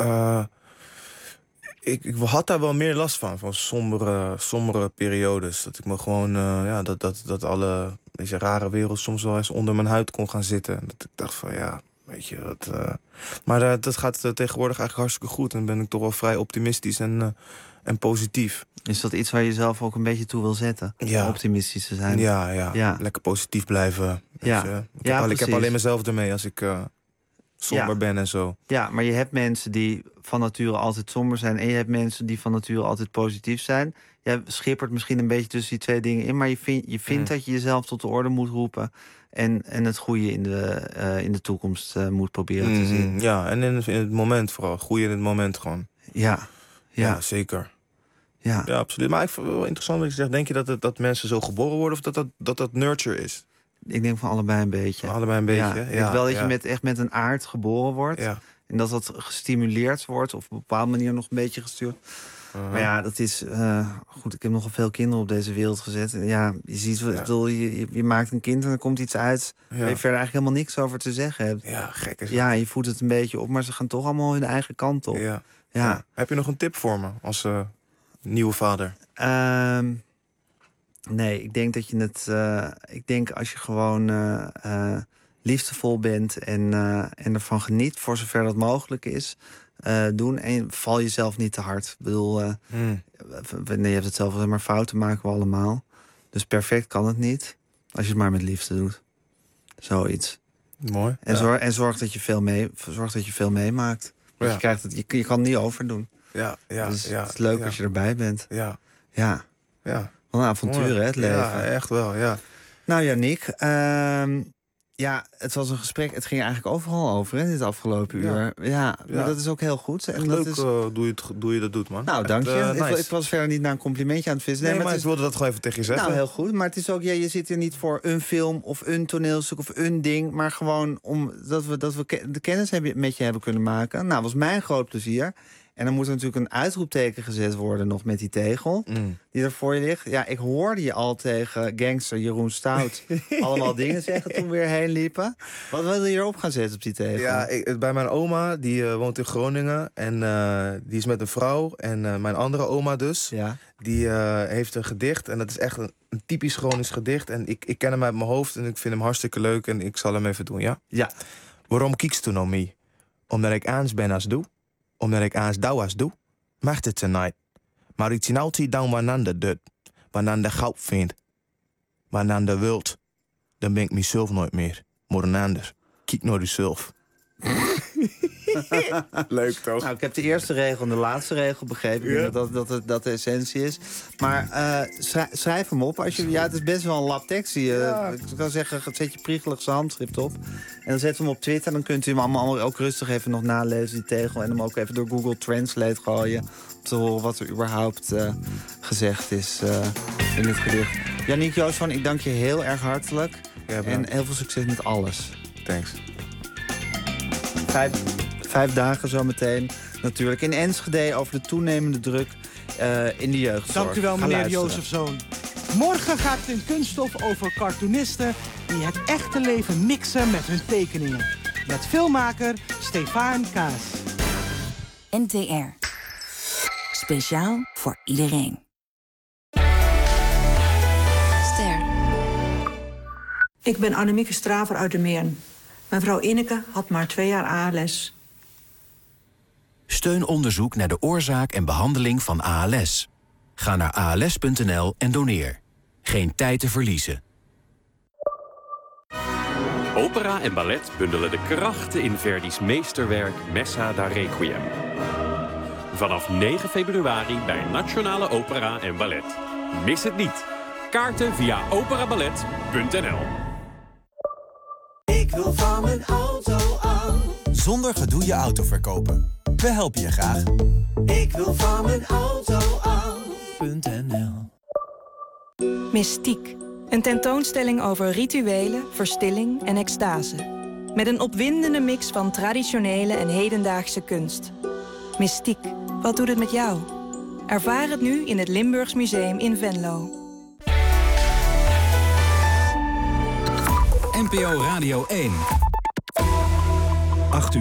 Speaker 10: Ik had daar wel meer last van sombere periodes. Dat ik me gewoon, dat alle deze rare wereld soms wel eens onder mijn huid kon gaan zitten. Dat ik dacht van, weet je wat... Maar dat gaat tegenwoordig eigenlijk hartstikke goed. En ben ik toch wel vrij optimistisch en positief.
Speaker 9: Is dat iets waar je zelf ook een beetje toe wil zetten?
Speaker 10: Ja.
Speaker 9: Optimistisch te zijn?
Speaker 10: Ja. Lekker positief blijven. Ik heb alleen mezelf ermee als ik somber ben en zo.
Speaker 9: Ja, maar je hebt mensen die van nature altijd somber zijn... en je hebt mensen die van nature altijd positief zijn. Jij schippert misschien een beetje tussen die twee dingen in... maar je vindt dat je jezelf tot de orde moet roepen... en het goede in de toekomst moet proberen te zien.
Speaker 10: Ja, en in het moment vooral. Groeien in het moment gewoon.
Speaker 9: Ja,
Speaker 10: zeker.
Speaker 9: Ja,
Speaker 10: absoluut. Maar ik vind het wel interessant dat je zegt... denk je dat mensen zo geboren worden of dat nurture is?
Speaker 9: Ik denk van allebei een beetje.
Speaker 10: Allebei een beetje,
Speaker 9: Ik denk wel dat je echt met een aard geboren wordt. Ja. En dat gestimuleerd wordt of op een bepaalde manier nog een beetje gestuurd. Maar ja, dat is... goed, ik heb nogal veel kinderen op deze wereld gezet. Ja, je ziet, je maakt een kind en er komt iets uit... waar je verder eigenlijk helemaal niks over te zeggen hebt.
Speaker 10: Ja, gek is het.
Speaker 9: Ja, je voedt het een beetje op, maar ze gaan toch allemaal hun eigen kant op. Ja.
Speaker 10: Heb je nog een tip voor me als nieuwe vader?
Speaker 9: Nee, ik denk dat je het... ik denk als je gewoon liefdevol bent en ervan geniet... voor zover dat mogelijk is, doen. En val jezelf niet te hard. Ik bedoel, je hebt het zelf, maar fouten maken we allemaal. Dus perfect kan het niet, als je het maar met liefde doet. Zoiets.
Speaker 10: Mooi.
Speaker 9: En zorg dat je veel meemaakt. Want je kan het niet overdoen. Dus het is leuk als je erbij bent. Ja. Wat een avontuur, hè, het leven.
Speaker 10: Ja, echt wel, ja.
Speaker 9: Nou, Yannick, het was een gesprek. Het ging eigenlijk overal over, hè, dit afgelopen uur. Ja, maar dat is ook heel goed. En
Speaker 10: leuk doe je dat doet, man.
Speaker 9: Nou, dank je.
Speaker 10: Nice.
Speaker 9: Ik was verder niet naar een complimentje aan het vissen.
Speaker 10: Nee, maar ik wilde dat gewoon even tegen je zeggen.
Speaker 9: Nou, heel goed. Maar het is ook, je zit hier niet voor een film of een toneelstuk of een ding... maar gewoon omdat we de kennis met je hebben kunnen maken. Nou, was mijn groot plezier. En dan moet er natuurlijk een uitroepteken gezet worden nog met die tegel die er voor je ligt. Ja, ik hoorde je al tegen gangster Jeroen Stout allemaal dingen zeggen toen we weer heen liepen. Wat wilde je erop gaan zetten op die tegel?
Speaker 10: Ja, bij mijn oma, die woont in Groningen en die is met een vrouw. En mijn andere oma dus, die heeft een gedicht. En dat is echt een typisch Gronings gedicht. En ik ken hem uit mijn hoofd en ik vind hem hartstikke leuk. En ik zal hem even doen, ja?
Speaker 9: Ja.
Speaker 10: Waarom kiekst u nou mee? Omdat ik aans ben als doe. Omdat ik aans douw als doe, mag het tonight. Maar ik zie altijd dan wanneer doet. Wanneer de goud vindt. Wanneer de wilt. Dan ben ik mezelf nooit meer. Maar een ander. Kijk naar uzelf. Leuk toch?
Speaker 9: Nou, ik heb de eerste regel en de laatste regel begrepen. Ik denk dat de essentie is. Maar schrijf hem op. Het is best wel een lap tekst. Ik zou zeggen, zet je priegelig zijn handschrift op. En dan zet hem op Twitter. Dan kunt u hem allemaal ook rustig even nog nalezen, die tegel. En hem ook even door Google Translate gooien. Om te horen wat er überhaupt gezegd is in het gedicht. Yannick Joosvan, ik dank je heel erg hartelijk. En heel veel succes met alles.
Speaker 10: Thanks.
Speaker 9: 5 dagen zometeen natuurlijk in Enschede over de toenemende druk in de jeugdzorg.
Speaker 8: Dank u wel, meneer Jozefzoon. Morgen gaat het in Kunststof over cartoonisten die het echte leven mixen met hun tekeningen. Met filmmaker Stefan Kaas.
Speaker 13: NTR. Speciaal voor iedereen.
Speaker 14: Ster. Ik ben Annemieke Straver uit de Meern. Mijn vrouw Ineke had maar 2 jaar ALS.
Speaker 15: Steun onderzoek naar de oorzaak en behandeling van ALS. Ga naar als.nl en doneer. Geen tijd te verliezen.
Speaker 16: Opera en ballet bundelen de krachten in Verdi's meesterwerk Messa da Requiem. Vanaf 9 februari bij Nationale Opera en Ballet. Mis het niet. Kaarten via operaballet.nl.
Speaker 17: Ik wil van mijn auto af.
Speaker 15: Zonder gedoe je auto verkopen. We helpen je graag.
Speaker 17: Ik wil van mijn auto af.nl.
Speaker 18: Mystiek. Een tentoonstelling over rituelen, verstilling en extase. Met een opwindende mix van traditionele en hedendaagse kunst. Mystiek. Wat doet het met jou? Ervaar het nu in het Limburgs Museum in Venlo.
Speaker 7: NPO Radio 1.
Speaker 1: 8 uur.